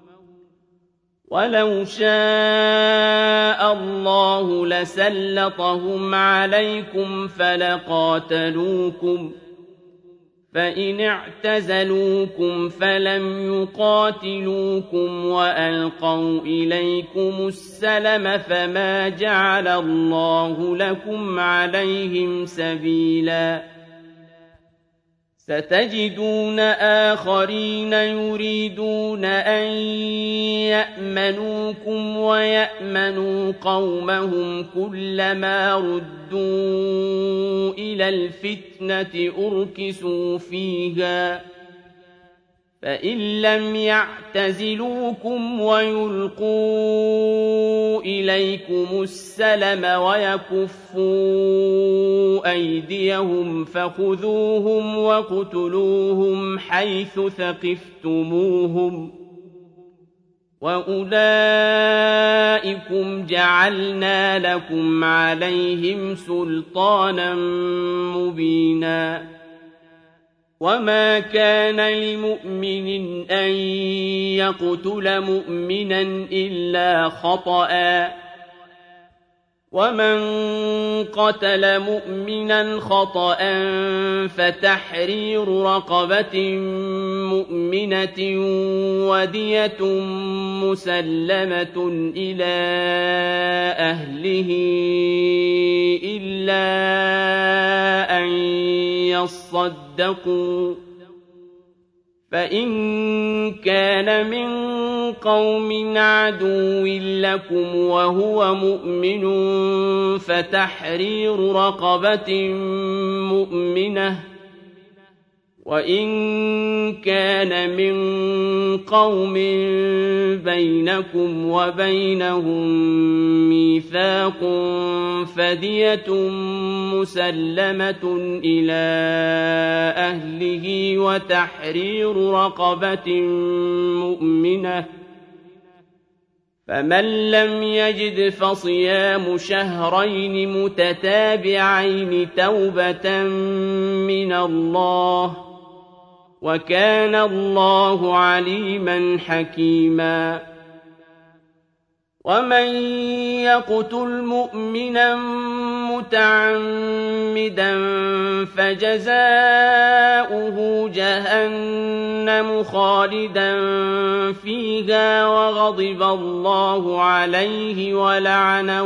Speaker 1: وَلَوْ شَاءَ اللَّهُ لَسَلَّطَهُمْ عَلَيْكُمْ فَلَقَاتَلُوكُمْ ۚ فَإِنِ اعْتَزَلُوكُمْ فَلَمْ يُقَاتِلُوكُمْ وَأَلْقَوْا إِلَيْكُمُ السَّلَمَ فَمَا جَعَلَ اللَّهُ لَكُمْ عَلَيْهِمْ سَبِيلًا سَتَجِدُونَ آخَرِينَ يُرِيدُونَ أَن يَأْمَنُوكُمْ وَيَأْمَنُوا قَوْمَهُمْ كُلَّمَا رُدُّوا إِلَى الْفِتْنَةِ أُرْكِسُوا فِيهَا ۚ فَإِن لَّمْ يَعْتَزِلُوكُمْ وَيُلْقُوا إِلَيْكُمُ السَّلَمَ وَيَكُفُّوا أَيْدِيَهُمْ فَخُذُوهُمْ وَاقْتُلُوهُمْ حَيْثُ ثَقِفْتُمُوهُمْ ۚ وَأُولَٰئِكُمْ جَعَلْنَا لَكُمْ عَلَيْهِمْ سُلْطَانًا مُّبِينًا وَمَا كَانَ لِمُؤْمِنٍ أَن يَقْتُلَ مُؤْمِنًا إِلَّا خَطَأً ۚ وَمَن قَتَلَ مُؤْمِنًا خَطَأً فَتَحْرِيرُ رَقَبَةٍ مُّؤْمِنَةٍ وَدِيَةٌ مُّسَلَّمَةٌ إِلَىٰ أَهْلِهِ إِلَّا أَن يَصَّدَّقُوا ۚ فَإِن كَانَ مِن قَوْمٍ عَدُوٍّ لَّكُمْ وَهُوَ مُؤْمِنٌ فَتَحْرِيرُ رَقَبَةٍ مُّؤْمِنَةٍ ۖ وَإِن كَانَ مِن قَوْمٍ بَيْنَكُمْ وَبَيْنَهُم مِّيثَاقٌ فَدِيَةٌ مُّسَلَّمَةٌ إِلَىٰ أَهْلِهِ وَتَحْرِيرُ رَقَبَةٍ مُّؤْمِنَةٍ ۖ فَمَن لَّمْ يَجِدْ فَصِيَامُ شَهْرَيْنِ مُتَتَابِعَيْنِ تَوْبَةً مِّنَ اللَّهِ ۗ وَكَانَ اللَّهُ عَلِيمًا حَكِيمًا وَمَن يَقْتُلْ مُؤْمِنًا مُّتَعَمِّدًا فَجَزَاؤُهُ جَهَنَّمُ خَالِدًا فِيهَا وَغَضِبَ اللَّهُ عَلَيْهِ وَلَعَنَهُ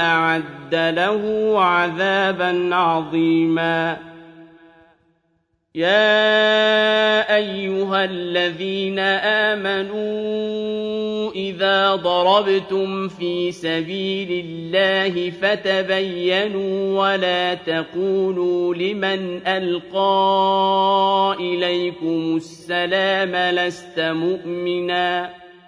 Speaker 1: وَأَعَدَّ لَهُ عَذَابًا عَظِيمًا يَا أَيُّهَا الَّذِينَ آمَنُوا إِذَا ضَرَبْتُمْ فِي سَبِيلِ اللَّهِ فَتَبَيَّنُوا وَلَا تَقُولُوا لِمَنْ أَلْقَىٰ إِلَيْكُمُ السَّلَامَ لَسْتَ مُؤْمِنًا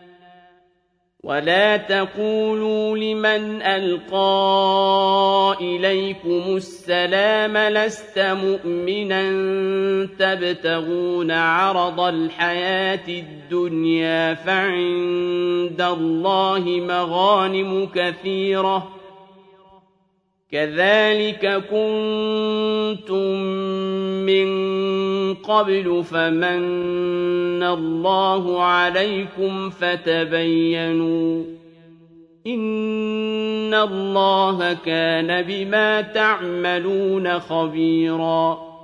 Speaker 1: ولا تقولوا لمن ألقى إليكم السلام لست مؤمنا تبتغون عرض الحياة الدنيا فعند الله مغانم كثيرة كذلك كنتم من قبل فمن الله عليكم فتبينوا إن الله كان بما تعملون خبيرا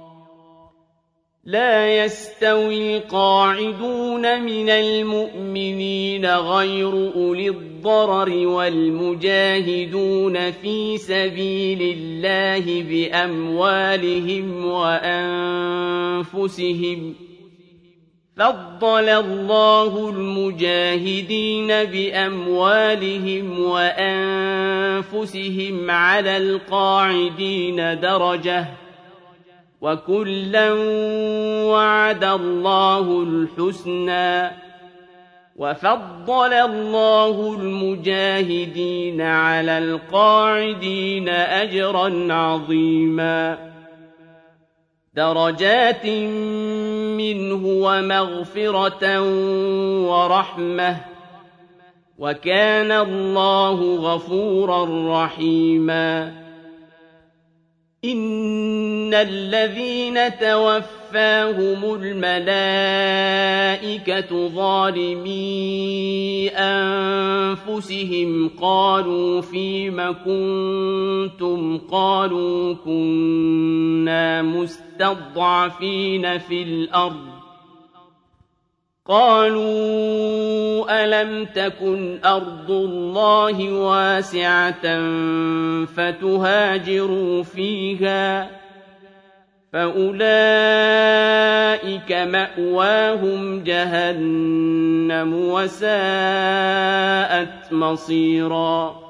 Speaker 1: لا يستوي القاعدون من المؤمنين غير أولي الضرر والمجاهدون في سبيل الله بأموالهم وأنفسهم فضل الله المجاهدين بأموالهم وأنفسهم على القاعدين درجة وكلا وعد الله الحسنى وفضل الله المجاهدين على القاعدين أجرا عظيما درجات منه ومغفرة ورحمة وكان الله غفورا رحيما إن الذين توفاهم الملائكة ظالمي أنفسهم قالوا فيم كنتم قالوا كنا مستضعفين في الأرض قالوا ألم تكن أرض الله واسعة فتهاجروا فيها فأولئك مأواهم جهنم وساءت مصيرا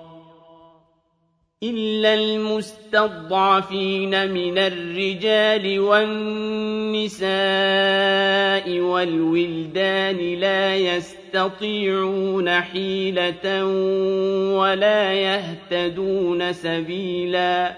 Speaker 1: إلا المستضعفين من الرجال والنساء والولدان لا يستطيعون حيلة ولا يهتدون سبيلا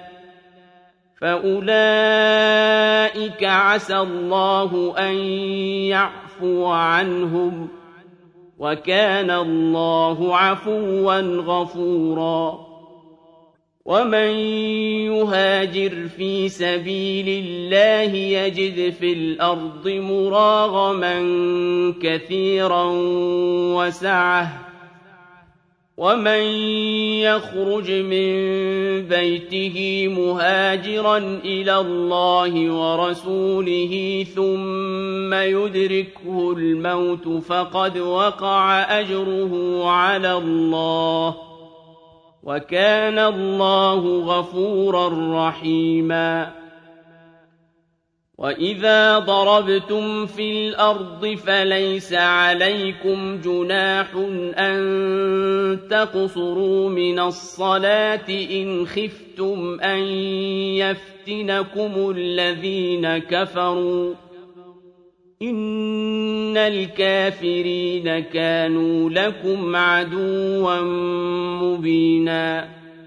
Speaker 1: فأولئك عسى الله أن يعفو عنهم وكان الله عفوا غفورا ومن يهاجر في سبيل الله يجد في الأرض مراغما كثيرا وسعة ومن يخرج من بيته مهاجرا إلى الله ورسوله ثم يدركه الموت فقد وقع أجره على الله وكان الله غفورا رحيما وإذا ضربتم في الأرض فليس عليكم جناح أن تقصروا من الصلاة إن خفتم أن يفتنكم الذين كفروا إن الكافرين كانوا لكم عدوا مبينا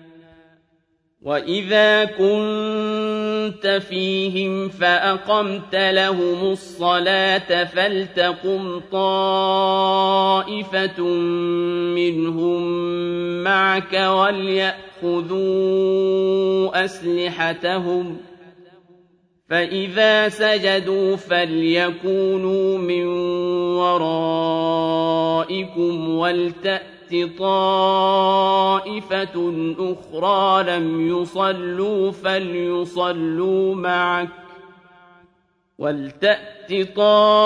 Speaker 1: وإذا كنت فيهم فأقمت لهم الصلاة فلتقم طائفة منهم معك وليأخذوا أسلحتهم فإذا سجدوا فليكونوا من ورائكم ولتأت طائفة أخرى لم يصلوا فليصلوا معك ولتأت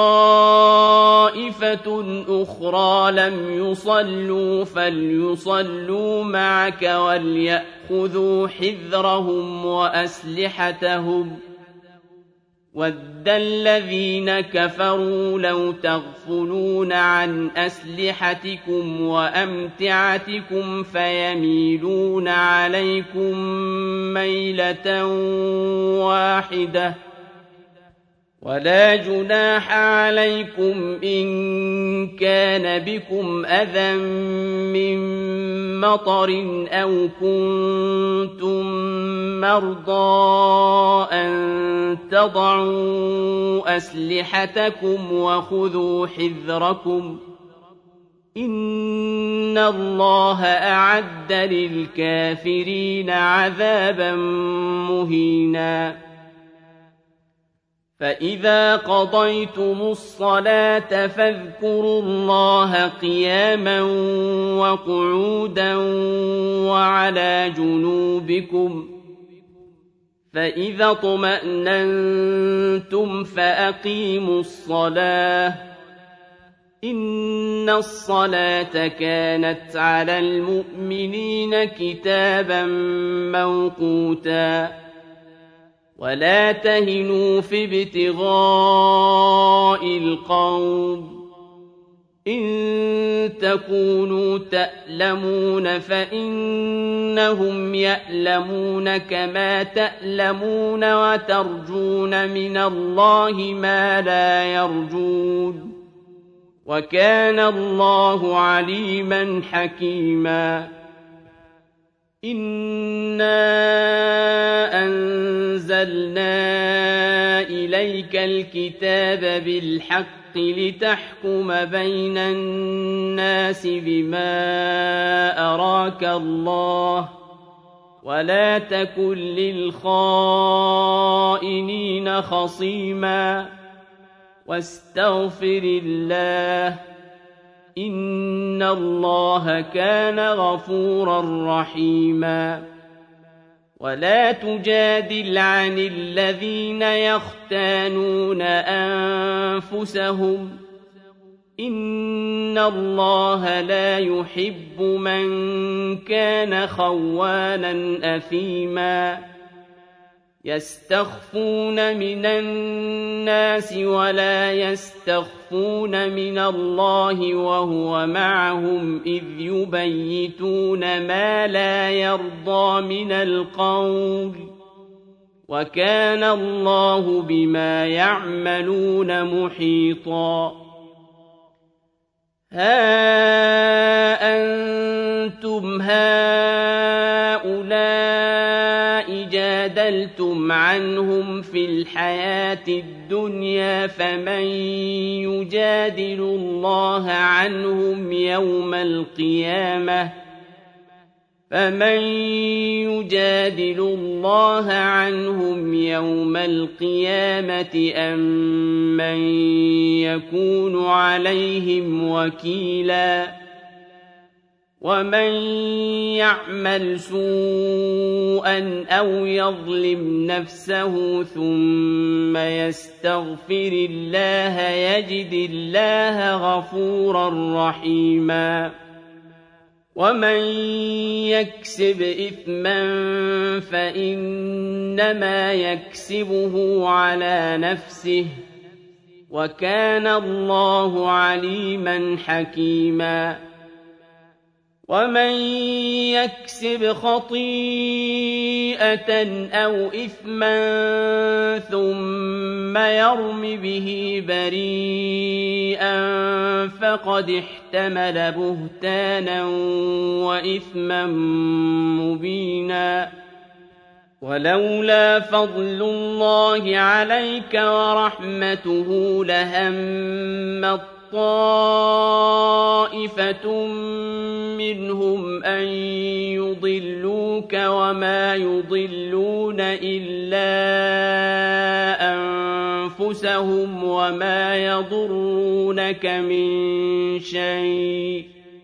Speaker 1: طائفة أخرى لم يصلوا فليصلوا معك وليأخذوا حذرهم وأسلحتهم وَدَّ الَّذِينَ كَفَرُوا لَوْ تَغْفُلُونَ عَنْ أَسْلِحَتِكُمْ وَأَمْتِعَتِكُمْ فَيَمِيلُونَ عَلَيْكُمْ مَيْلَةً وَاحِدَةً وَلَا جُنَاحَ عَلَيْكُمْ إِن كَانَ بِكُمْ أَذًى مِّن مَّطَرٍ أَوْ كُنتُم مَّرْضَىٰ أَن تَضَعُوا أَسْلِحَتَكُمْ وَخُذُوا حِذْرَكُمْ ۗ إِنَّ اللَّهَ أَعَدَّ لِلْكَافِرِينَ عَذَابًا مُّهِينًا فَإِذَا قَضَيْتُمُ الصَّلَاةَ فاذْكُرُوا اللَّهَ قِيَامًا وَقُعُودًا وَعَلَىٰ جُنُوبِكُمْ ۚ فَإِذَا اطْمَأْنَنتُمْ فَأَقِيمُوا الصَّلَاةَ ۚ إِنَّ الصَّلَاةَ كَانَتْ عَلَى الْمُؤْمِنِينَ كِتَابًا مَّوْقُوتًا وَلَا تَهِنُوا فِي ابْتِغَاءِ الْقَوْمِ إِن تَكُونُوا تَأْلَمُونَ فَإِنَّهُمْ يَأْلَمُونَ كَمَا تَأْلَمُونَ وَتَرْجُونَ مِنَ اللَّهِ مَا لَا يَرْجُونَ وَكَانَ اللَّهُ عَلِيمًا حَكِيمًا إِنَّا أَنزَلْنَا إِلَيْكَ الْكِتَابَ بِالْحَقِّ لِتَحْكُمَ بَيْنَ النَّاسِ بِمَا أَرَاكَ اللَّهُ ۚ وَلَا تَكُن لِّلْخَائِنِينَ خَصِيمًا وَاسْتَغْفِرِ اللَّهَ ۖ إِنَّ اللَّهَ كَانَ غَفُورًا رَّحِيمًا وَلَا تُجَادِلْ عَنِ الَّذِينَ يَخْتَانُونَ أَنفُسَهُمْ ۚ إِنَّ اللَّهَ لَا يُحِبُّ مَن كَانَ خَوَّانًا أَثِيمًا يَسْتَخْفُونَ مِنَ النَّاسِ وَلَا يَسْتَخْفُونَ مِنَ اللَّهِ وَهُوَ مَعَهُمْ إِذْ يُبَيِّتُونَ مَا لَا يَرْضَىٰ مِنَ الْقَوْلِ ۚ وَكَانَ اللَّهُ بِمَا يَعْمَلُونَ مُحِيطًا هَا أَنتُمْ هَٰؤُلَاءِ جَادَلْتُمْ عَنْهُمْ فِي الْحَيَاةِ الدُّنْيَا فَمَن يُجَادِلُ اللَّهَ عَنْهُمْ يَوْمَ الْقِيَامَةِ فَمَن يُجَادِلُ اللَّهَ عَنْهُمْ يَوْمَ الْقِيَامَةِ أَم مَّن يَكُونُ عَلَيْهِمْ وَكِيلًا وَمَن يَعْمَلْ سُوءًا أَوْ يَظْلِمْ نَفْسَهُ ثُمَّ يَسْتَغْفِرِ اللَّهَ يَجِدِ اللَّهَ غَفُورًا رَّحِيمًا وَمَن يَكْسِبْ إِثْمًا فَإِنَّمَا يَكْسِبُهُ عَلَىٰ نَفْسِهِ ۚ وَكَانَ اللَّهُ عَلِيمًا حَكِيمًا وَمَن يَكْسِبْ خَطِيئَةً أَوْ إِثْمًا ثُمَّ يَرْمِ بِهِ بَرِيئًا فَقَدِ احْتَمَلَ بُهْتَانًا وَإِثْمًا مُّبِينًا وَلَوْلَا فَضْلُ اللَّهِ عَلَيْكَ وَرَحْمَتُهُ لَهَمَّت طَّائِفَةٌ مِّنْهُمْ أَن يُضِلُّوكَ وَمَا يُضِلُّونَ إِلَّا أَنفُسَهُمْ وَمَا يَضُرُّونَكَ مِن شَيْءٍ ۚ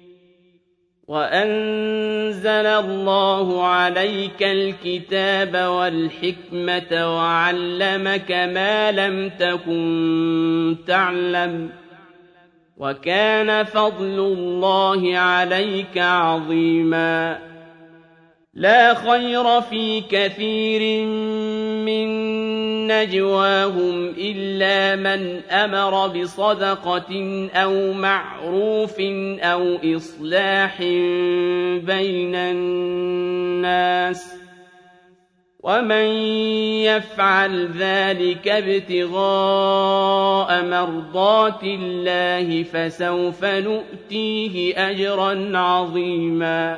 Speaker 1: وَأَنزَلَ اللَّهُ عَلَيْكَ الْكِتَابَ وَالْحِكْمَةَ وَعَلَّمَكَ مَا لَمْ تَكُن تَعْلَمُ ۚ وَكَانَ فَضْلُ اللَّهِ عَلَيْكَ عَظِيمًا لَا خَيْرَ فِي كَثِيرٍ مِّن نجواهم إلا من أمر بصدقة أو معروف أو إصلاح بين الناس ومن يفعل ذلك ابتغاء مرضات الله فسوف نؤتيه أجرا عظيما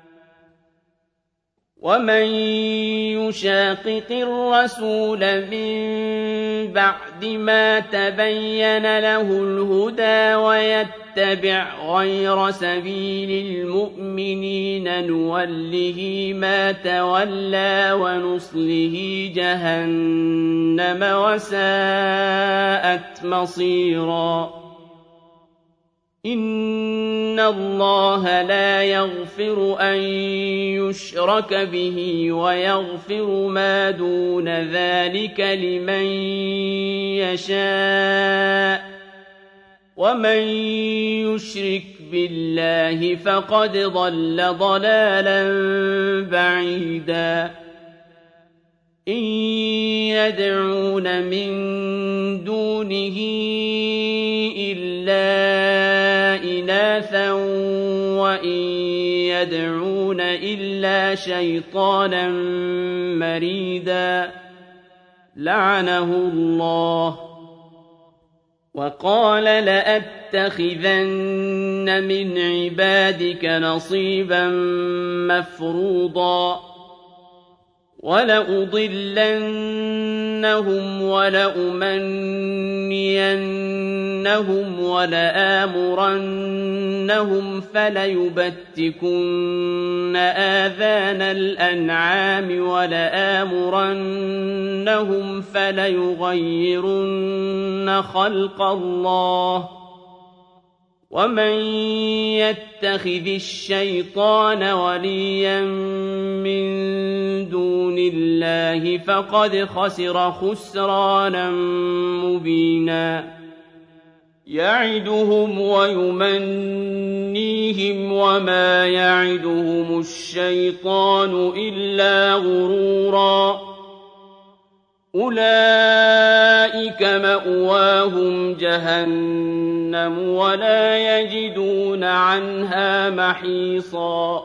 Speaker 1: ومن يشاقق الرسول من بعد ما تبين له الهدى ويتبع غير سبيل المؤمنين نوله ما تولى ونصله جهنم وساءت مصيرا إن الله لا يغفر أن يشرك به ويغفر ما دون ذلك لمن يشاء ومن يشرك بالله فقد ضل ضلالا بعيدا إن يدعون من دونه إلا إناثا وإن يدعون إلا شيطانا مريدا لعنه الله وقال لأتخذن من عبادك نصيبا مفروضا ولأضلنهم ولأمنينهم ولآمرنهم فليبتكن آذان الأنعام ولآمرنهم فليغيرن خلق الله ومن يتخذ الشيطان وليا من دون الله فقد خسر خسرانا مبينا يعدهم ويمنيهم وما يعدهم الشيطان إلا غرورا أولئك مأواهم جهنم ولا يجدون عنها محيصا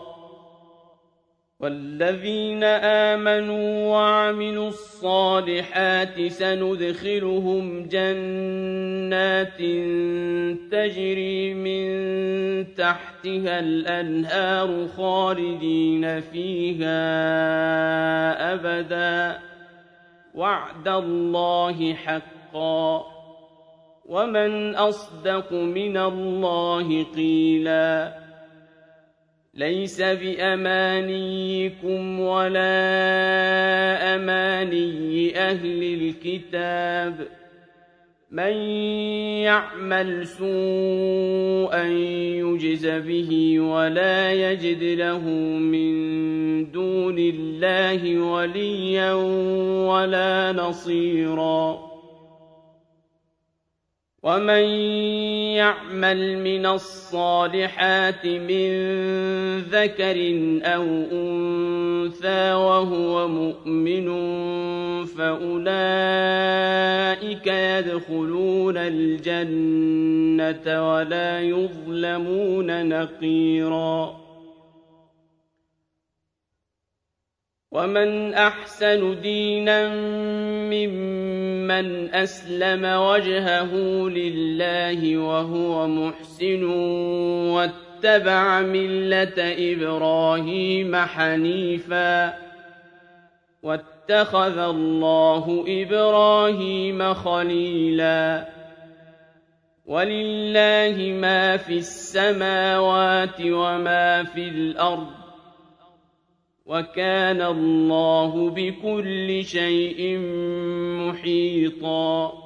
Speaker 1: والذين آمنوا وعملوا الصالحات سندخلهم جنات تجري من تحتها الأنهار خالدين فيها أبدا وعد الله حقا ومن أصدق من الله قيلا ليس بأمانيكم ولا أماني أهل الكتاب من يعمل سوءا يجز به ولا يجد له من دون الله وليا ولا نصيرا ومن يعمل من الصالحات من ذكر أو أنثى وهو مؤمن فأولئك يدخلون الجنة ولا يظلمون نقيرا ومن أحسن دينا ممن أسلم وجهه لله وهو محسن واتبع ملة إبراهيم حنيفا واتخذ الله إبراهيم خليلا ولله ما في السماوات وما في الأرض وكان الله بكل شيء محيطا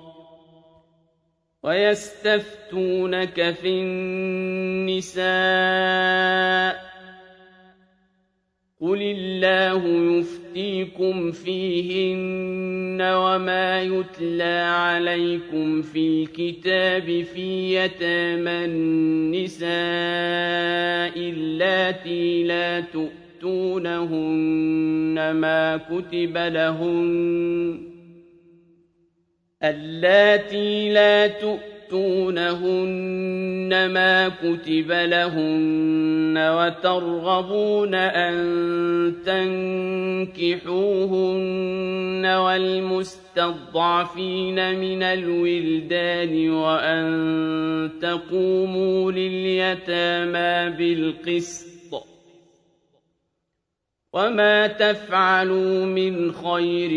Speaker 1: ويستفتونك في النساء قل الله يفتيكم فيهن وما يتلى عليكم في الكتاب في يتامى النساء اللاتي لا تؤتونهن ما كتب لهن اللاتي لا تؤتونهن ما كتب لهن وترغبون أن تنكحوهن والمستضعفين من الولدان وأن تقوموا لليتامى بالقسط وما تفعلوا من خير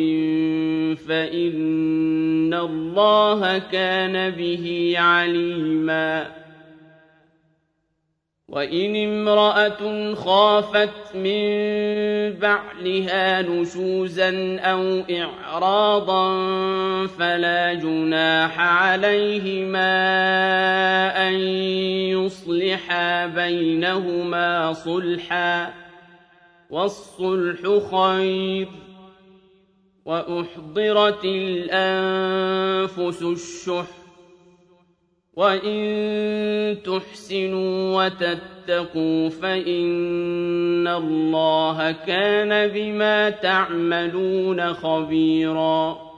Speaker 1: فإن الله كان به عليما وإن امرأة خافت من بعلها نشوزا أو إعراضا فلا جناح عليهما أن يصلحا بينهما صلحا والصلح خير وأحضرت الأنفس الشح وإن تحسنوا وتتقوا فإن الله كان بما تعملون خبيرا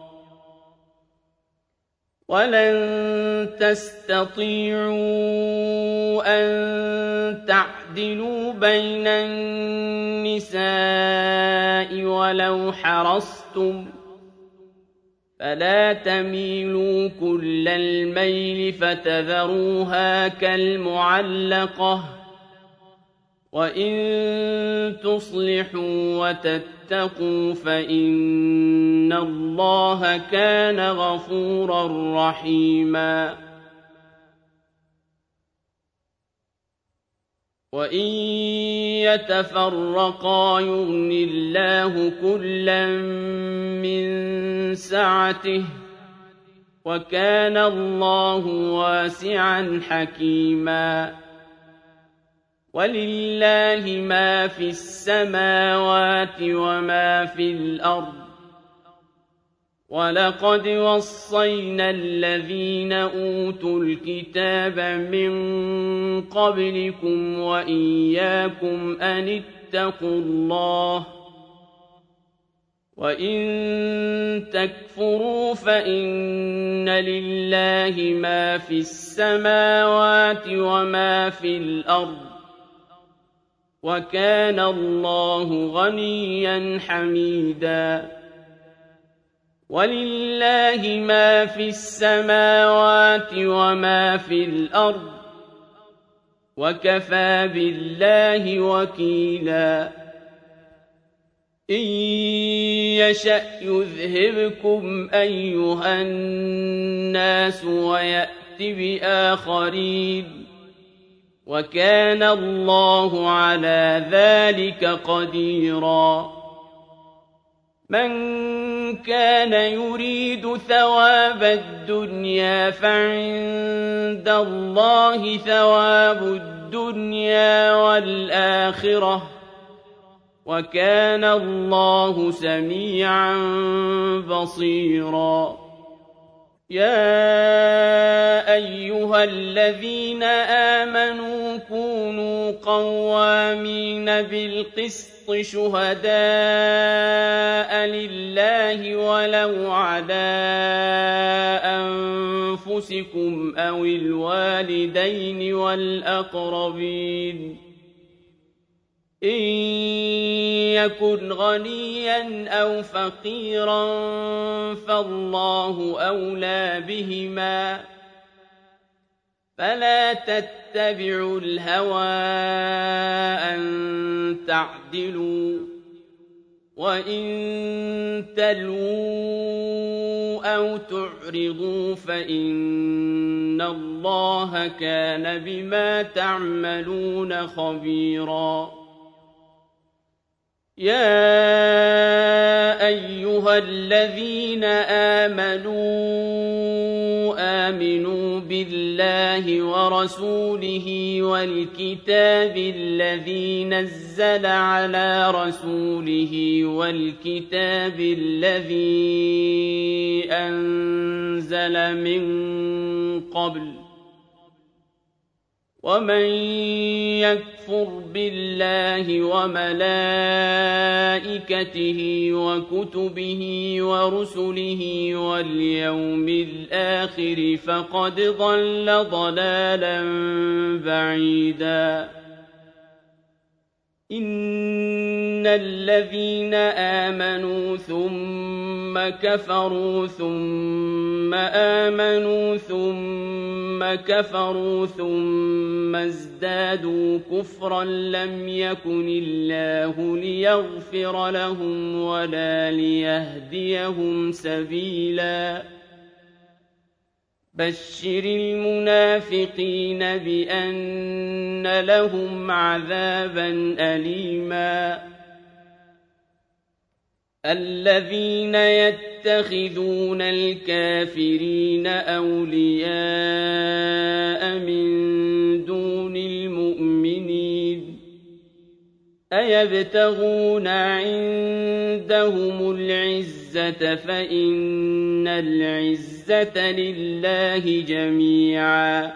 Speaker 1: ولن تستطيعوا أن تعدلوا بين النساء ولو حرصتم فلا تميلوا كل الميل فتذروها كالمعلقة وإن تصلحوا وتتقوا فإن الله كان غفورا رحيما وإن يتفرقا يغن الله كلا من سعته وكان الله واسعا حكيما ولله ما في السماوات وما في الأرض ولقد وصينا الذين أوتوا الكتاب من قبلكم وإياكم أن اتقوا الله وإن تكفروا فإن لله ما في السماوات وما في الأرض وكان الله غنيا حميدا ولله ما في السماوات وما في الأرض وكفى بالله وكيلا إن يشأ يذهبكم أيها الناس ويأت بآخرين وكان الله على ذلك قديرا من كان يريد ثواب الدنيا فعند الله ثواب الدنيا والآخرة وكان الله سميعا بصيرا يا أيها الذين آمنوا كونوا قوامين بالقسط شهداء لله ولو على أنفسكم أو الوالدين والأقربين إن يكن غنيا أو فقيرا فالله أولى بهما فلا تتبعوا الهوى أن تعدلوا وإن تلووا أو تعرضوا فإن الله كان بما تعملون خبيرا يا أيها الذين آمنوا آمنوا بالله ورسوله والكتاب الذي نزل على رسوله والكتاب الذي أنزل من قبل ومن يكفر بالله وملائكته وكتبه ورسله واليوم الآخر فقد ضل ضلالا بعيدا إن الذين آمنوا ثم كفروا ثم آمنوا ثم كفروا ثم ازدادوا كفرا لم يكن الله ليغفر لهم ولا ليهديهم سبيلا بشر المنافقين بأن لهم عذابا أليما الذين يتخذون الكافرين أولياء من دون المؤمنين أيبتغون عندهم العزة فإن العزة لله جميعا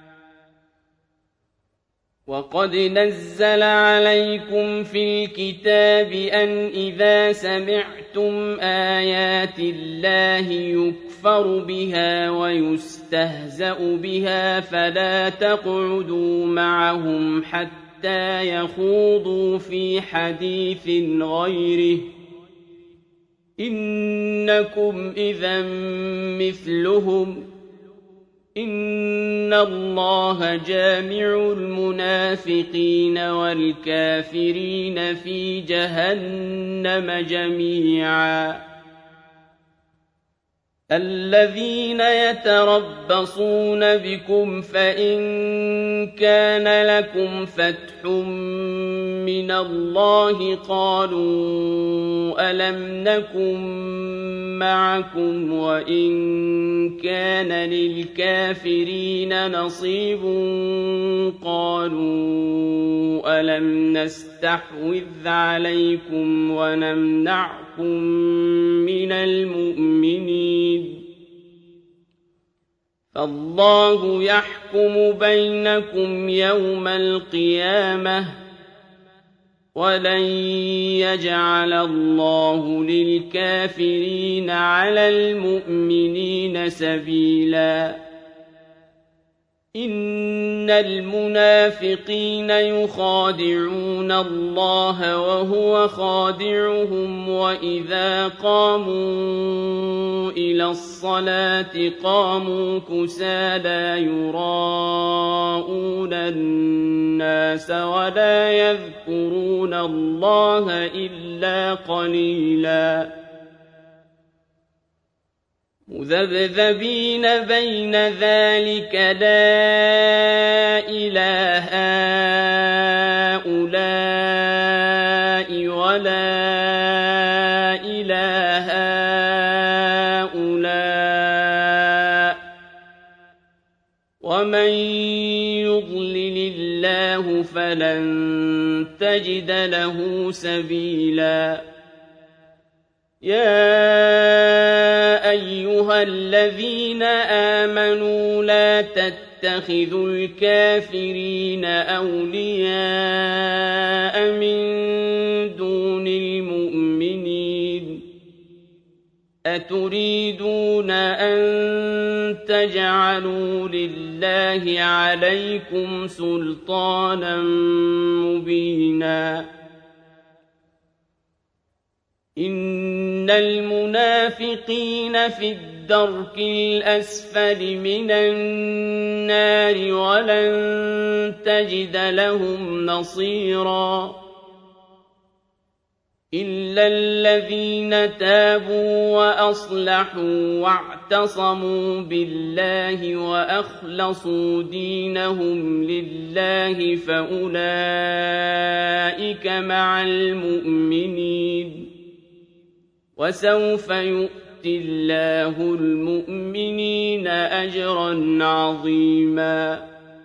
Speaker 1: وقد نزل عليكم في الكتاب أن إذا سمعتم آيات الله يكفر بها ويستهزأ بها فلا تقعدوا معهم حتى يخوضوا في حديث غيره إنكم إذا مثلهم إن الله جامع المنافقين والكافرين في جهنم جميعا الذين يتربصون بكم فإن كان لكم فتح من الله قالوا ألم نكن معكم وإن كان للكافرين نصيب قالوا ألم نستحوذ عليكم ونمنعكم من المؤمنين فالله يحكم بينكم يوم القيامة ولن يجعل الله للكافرين على المؤمنين سبيلا إن المنافقين يخادعون الله وهو خادعهم وإذا قاموا إلى الصلاة قاموا كسالى يراءون الناس ولا يذكرون الله إلا قليلا مذبذبين بين ذلك لا إله هؤلاء ولا إله هؤلاء ومن يضلل الله فلن تجد له سبيلا يا أيها الذين آمنوا لا تتخذوا الكافرين أولياء من دون المؤمنين أتريدون أن تجعلوا لله عليكم سلطانا مبينا إن المنافقين في الدرك الأسفل من النار ولن تجد لهم نصيرا إلا الذين تابوا وأصلحوا واعتصموا بالله وأخلصوا دينهم لله فأولئك مع المؤمنين وسوف يؤتي الله المؤمنين أجرا عظيما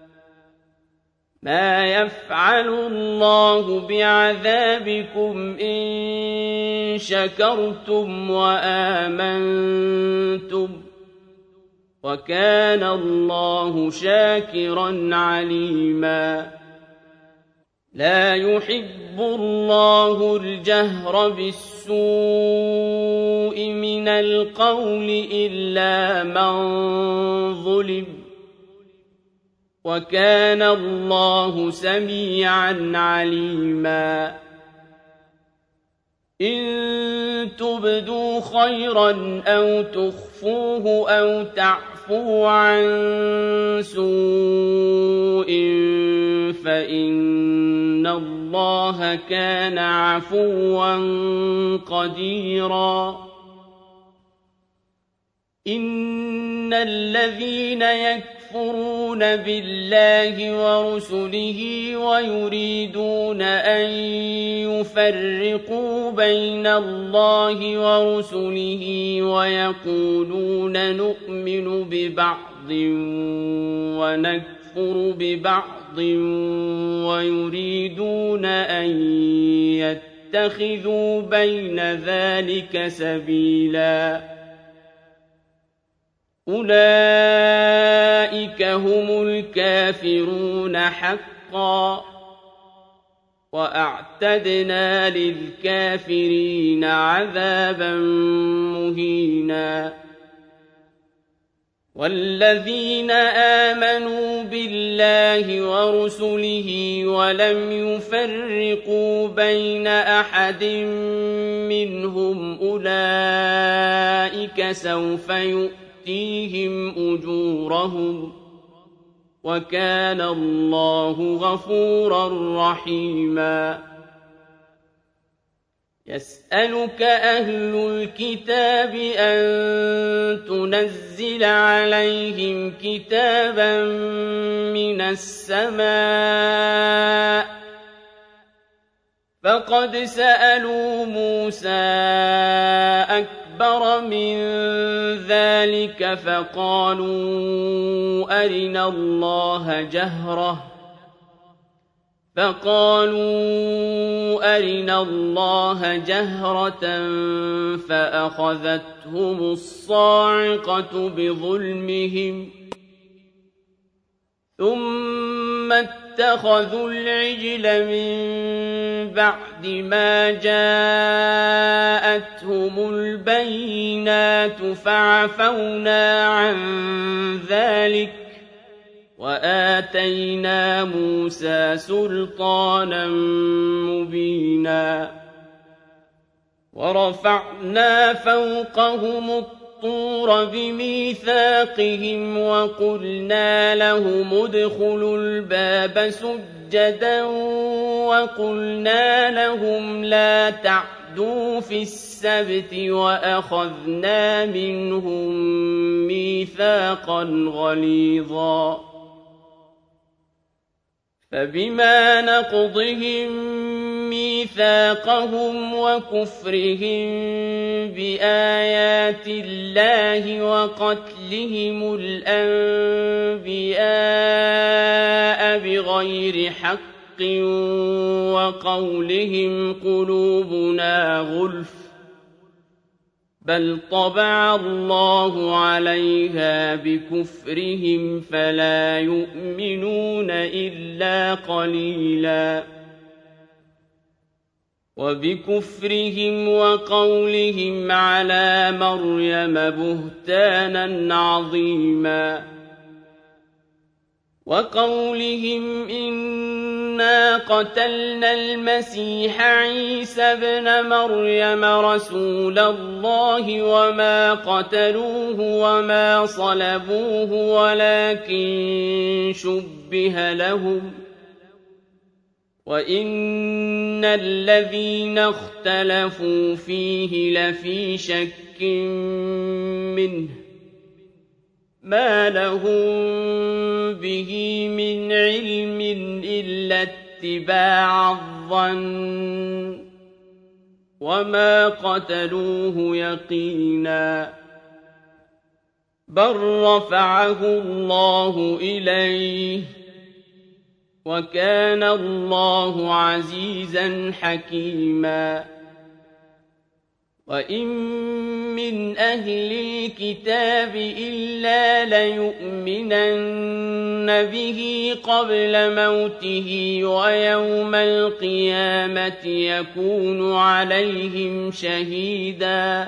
Speaker 1: ما يفعل الله بعذابكم إن شكرتم وآمنتم وكان الله شاكرا عليما لا يحب الله الجهر بالسوء من القول إلا من ظلم وكان الله سميعا عليما إن تبدوا خيرا أو تخفوه أو تعفوا عن سوء فإن الله كان عفوا قديرا إن الذين يكفرون بالله ورسله ويريدون أن يفرقوا بين الله ورسله ويقولون نؤمن ببعض ونكفر ببعض ويريدون أن يتخذوا بين ذلك سبيلا أولئك هم الكافرون حقا وأعتدنا للكافرين عذابا مهينا والذين آمنوا بالله ورسله ولم يفرقوا بين أحد منهم أولئك سوف يؤتيهم أجورهم وكان الله غفورا رحيما يسألك أهل الكتاب أن تنزل عليهم كتابا من السماء فقد سألوا موسى أكبر من ذلك فقالوا أرنا الله جهرة فقالوا أرنا الله جهرة فأخذتهم الصاعقة بظلمهم ثم اتخذوا العجل من بعد ما جاءتهم البينات فعفونا عن ذلك وآتينا موسى سلطانا مبينا ورفعنا فوقهم الطور بميثاقهم وقلنا لهم ادخلوا الباب سجدا وقلنا لهم لا تعدوا في السبت وأخذنا منهم ميثاقا غليظا فبما نقضهم ميثاقهم وكفرهم بآيات الله وقتلهم الأنبياء بغير حق وقولهم قلوبنا غلف بل طبع الله عليها بكفرهم فلا يؤمنون إلا قليلا وبكفرهم وقولهم على مريم بهتانا عظيما وقولهم إنا قتلنا المسيح عيسى ابن مريم رسول الله وما قتلوه وما صلبوه ولكن شبه لهم وإن الذين اختلفوا فيه لفي شك منه ما لهم به من علم إلا اتباع الظن وما قتلوه يقينا بل رفعه الله إليه وكان الله عزيزا حكيما وَإِن مِّنْ أَهْلِ الْكِتَابِ إِلَّا لَيُؤْمِنَنَّ بِهِ قَبْلَ مَوْتِهِ وَيَوْمَ الْقِيَامَةِ يَكُونُ عَلَيْهِمْ شَهِيدًا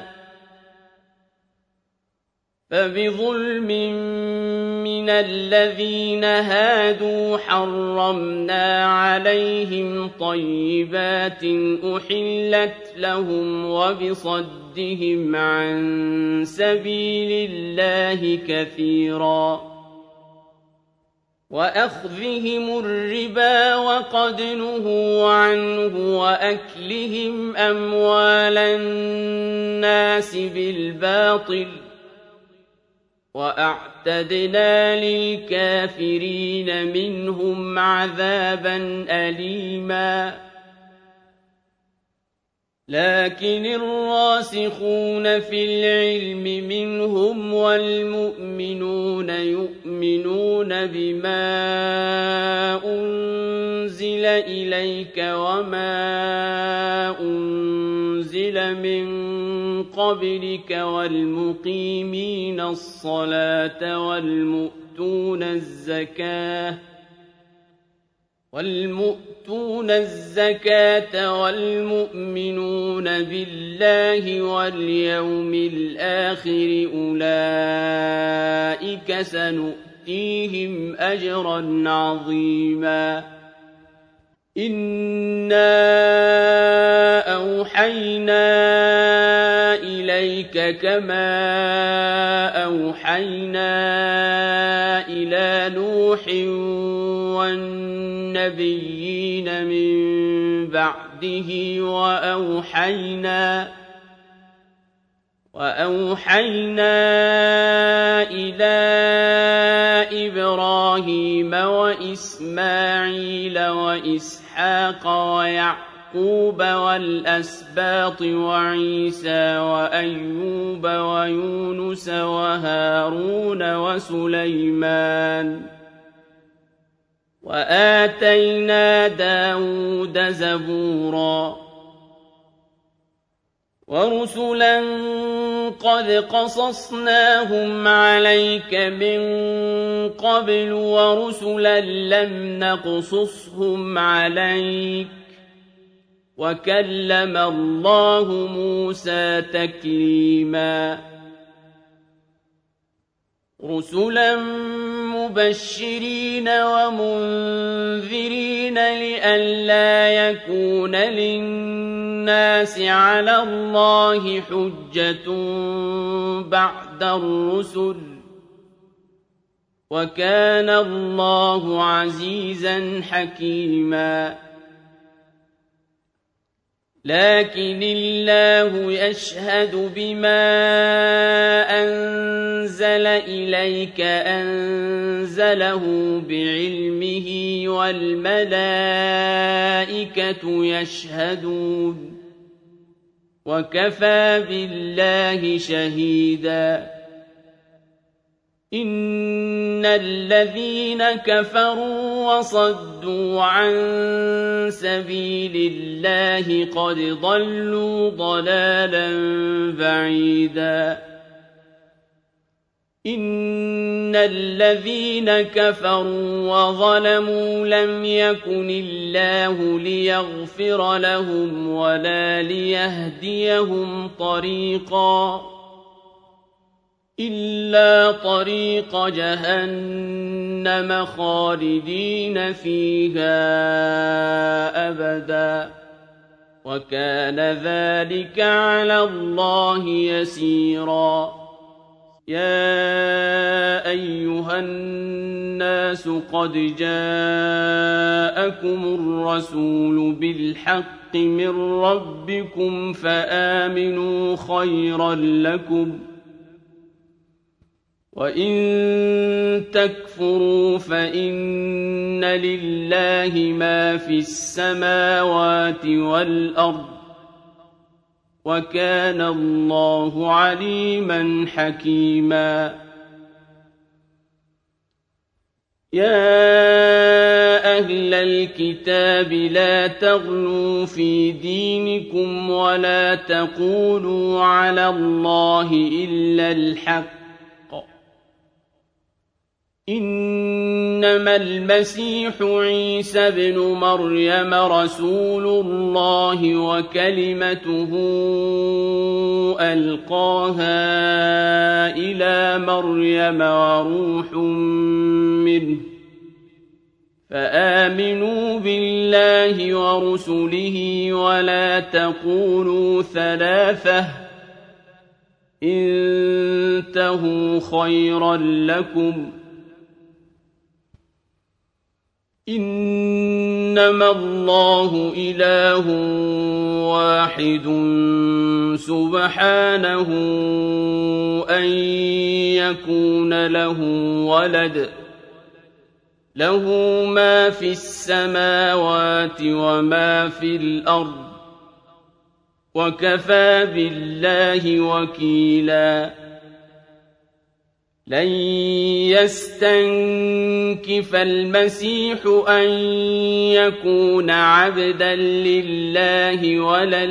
Speaker 1: فَبِظُلْمٍ مِّنَ الَّذِينَ هَادُوا حَرَّمْنَا عَلَيْهِمْ طَيِّبَاتٍ أُحِلَّتْ لَهُمْ وَبِصَدِّهِمْ عَن سَبِيلِ اللَّهِ كَثِيرًا وَأَخْذِهِمُ الرِّبَا وَقَدْ نُهُوا عَنْهُ وَأَكْلِهِمْ أَمْوَالَ النَّاسِ بِالْبَاطِلِ وَأَعْتَدْنَا لِلْكَافِرِينَ مِنْهُمْ عَذَابًا أَلِيمًا لكن الراسخون في العلم منهم والمؤمنون يؤمنون بما أنزل إليك وما أنزل من قبلك والمقيمين الصلاة والمؤتون الزكاة والمؤتون الزكاة والمؤمنون بالله واليوم الآخر أولئك سنؤتيهم أجرا عظيما إنا أوحينا إليك كما أوحينا إلى نوح والنبيين من بعده وأوحينا وأوحينا إلى إبراهيم وإسماعيل وإسحاق ويعقوب والأسباط وعيسى وأيوب ويونس وهارون وسليمان وآتينا داود زبورا ورسلا قد قصصناهم عليك من قبل ورسلا لم نقصصهم عليك وكلم الله موسى تكليما رسلا مبشرين ومنذرين لئلا يكون للناس على الله حجة بعد الرسل وكان الله عزيزا حكيما لكن الله يشهد بما أنزل إليك أنزله بعلمه والملائكة يشهدون وكفى بالله شهيدا إن الذين كفروا وصدوا عن سبيل الله قد ضلوا ضلالا بعيدا إن الذين كفروا وظلموا لم يكن الله ليغفر لهم ولا ليهديهم طريقا إلا طريق جهنم خالدين فيها أبدا وكان ذلك على الله يسيرا يا أيها الناس قد جاءكم الرسول بالحق من ربكم فآمنوا خيرا لكم وَإِن تَكْفُرُوا فَإِنَّ لِلَّهِ مَا فِي السَّمَاوَاتِ وَالْأَرْضِ وَكَانَ اللَّهُ عَلِيمًا حَكِيمًا يَا أهل الكتاب لا تغلوا في دينكم ولا تقولوا على الله إلا الحق إنما المسيح عيسى ابن مريم رسول الله وكلمته ألقاها إلى مريم وروح منه فآمنوا بالله ورسله ولا تقولوا ثلاثة انتهوا خيرا لكم إنما الله إله واحد سبحانه أن يكون له ولد له ما في السماوات وما في الأرض وكفى بالله وكيلا لن يستنكف المسيح أن يكون عبدا لله ولا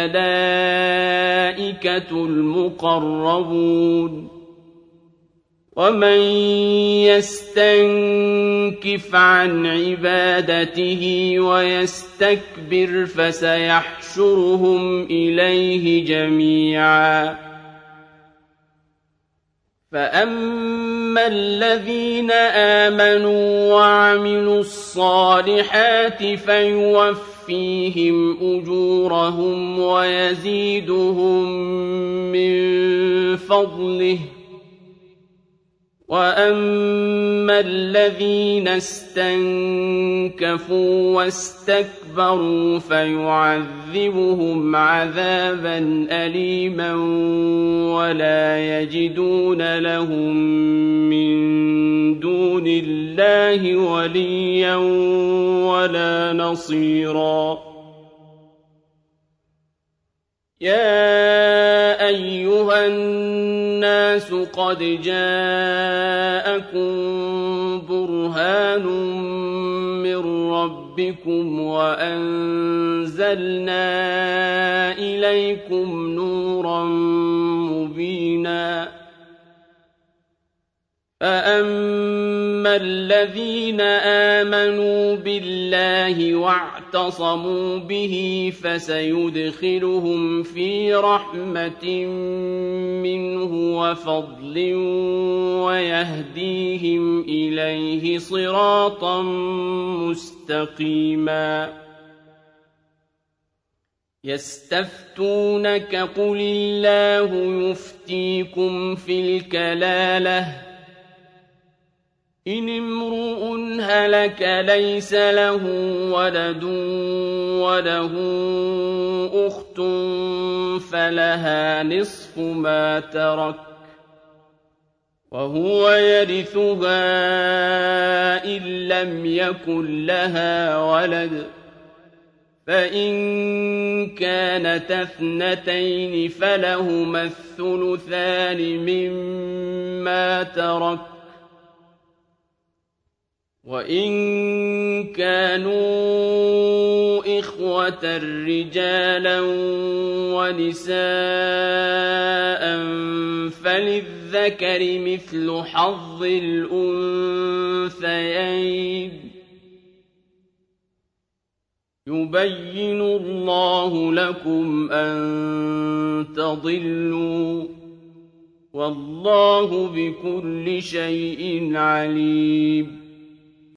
Speaker 1: الملائكة المقربون ومن يستنكف عن عبادته ويستكبر فسيحشرهم إليه جميعا فأما الذين آمنوا وعملوا الصالحات فيوفيهم أجورهم ويزيدهم من فضله وأما الذين استنكفوا واستكبروا فيعذبهم عذابا أليما ولا يجدون لهم من دون الله وليا ولا نصيرا يا أيها الناس قد جاءكم برهان من ربكم وأنزلنا إليكم نورا مبينا فأما الذين آمنوا بالله واعتصموا به فسيدخلهم في رحمة منه وفضل ويهديهم إليه صراطا مستقيما يستفتونك قل الله يفتيكم في الكلالة إن امرؤ هلك ليس له ولد وله أخت فلها نصف ما ترك وهو يرثها إن لم يكن لها ولد فإن كانت اثنتين فلهما الثلثان مما ترك وإن كانوا إخوة رجالا ونساء فللذكر مثل حظ الأنثيين يبين الله لكم أن تضلوا والله بكل شيء عليم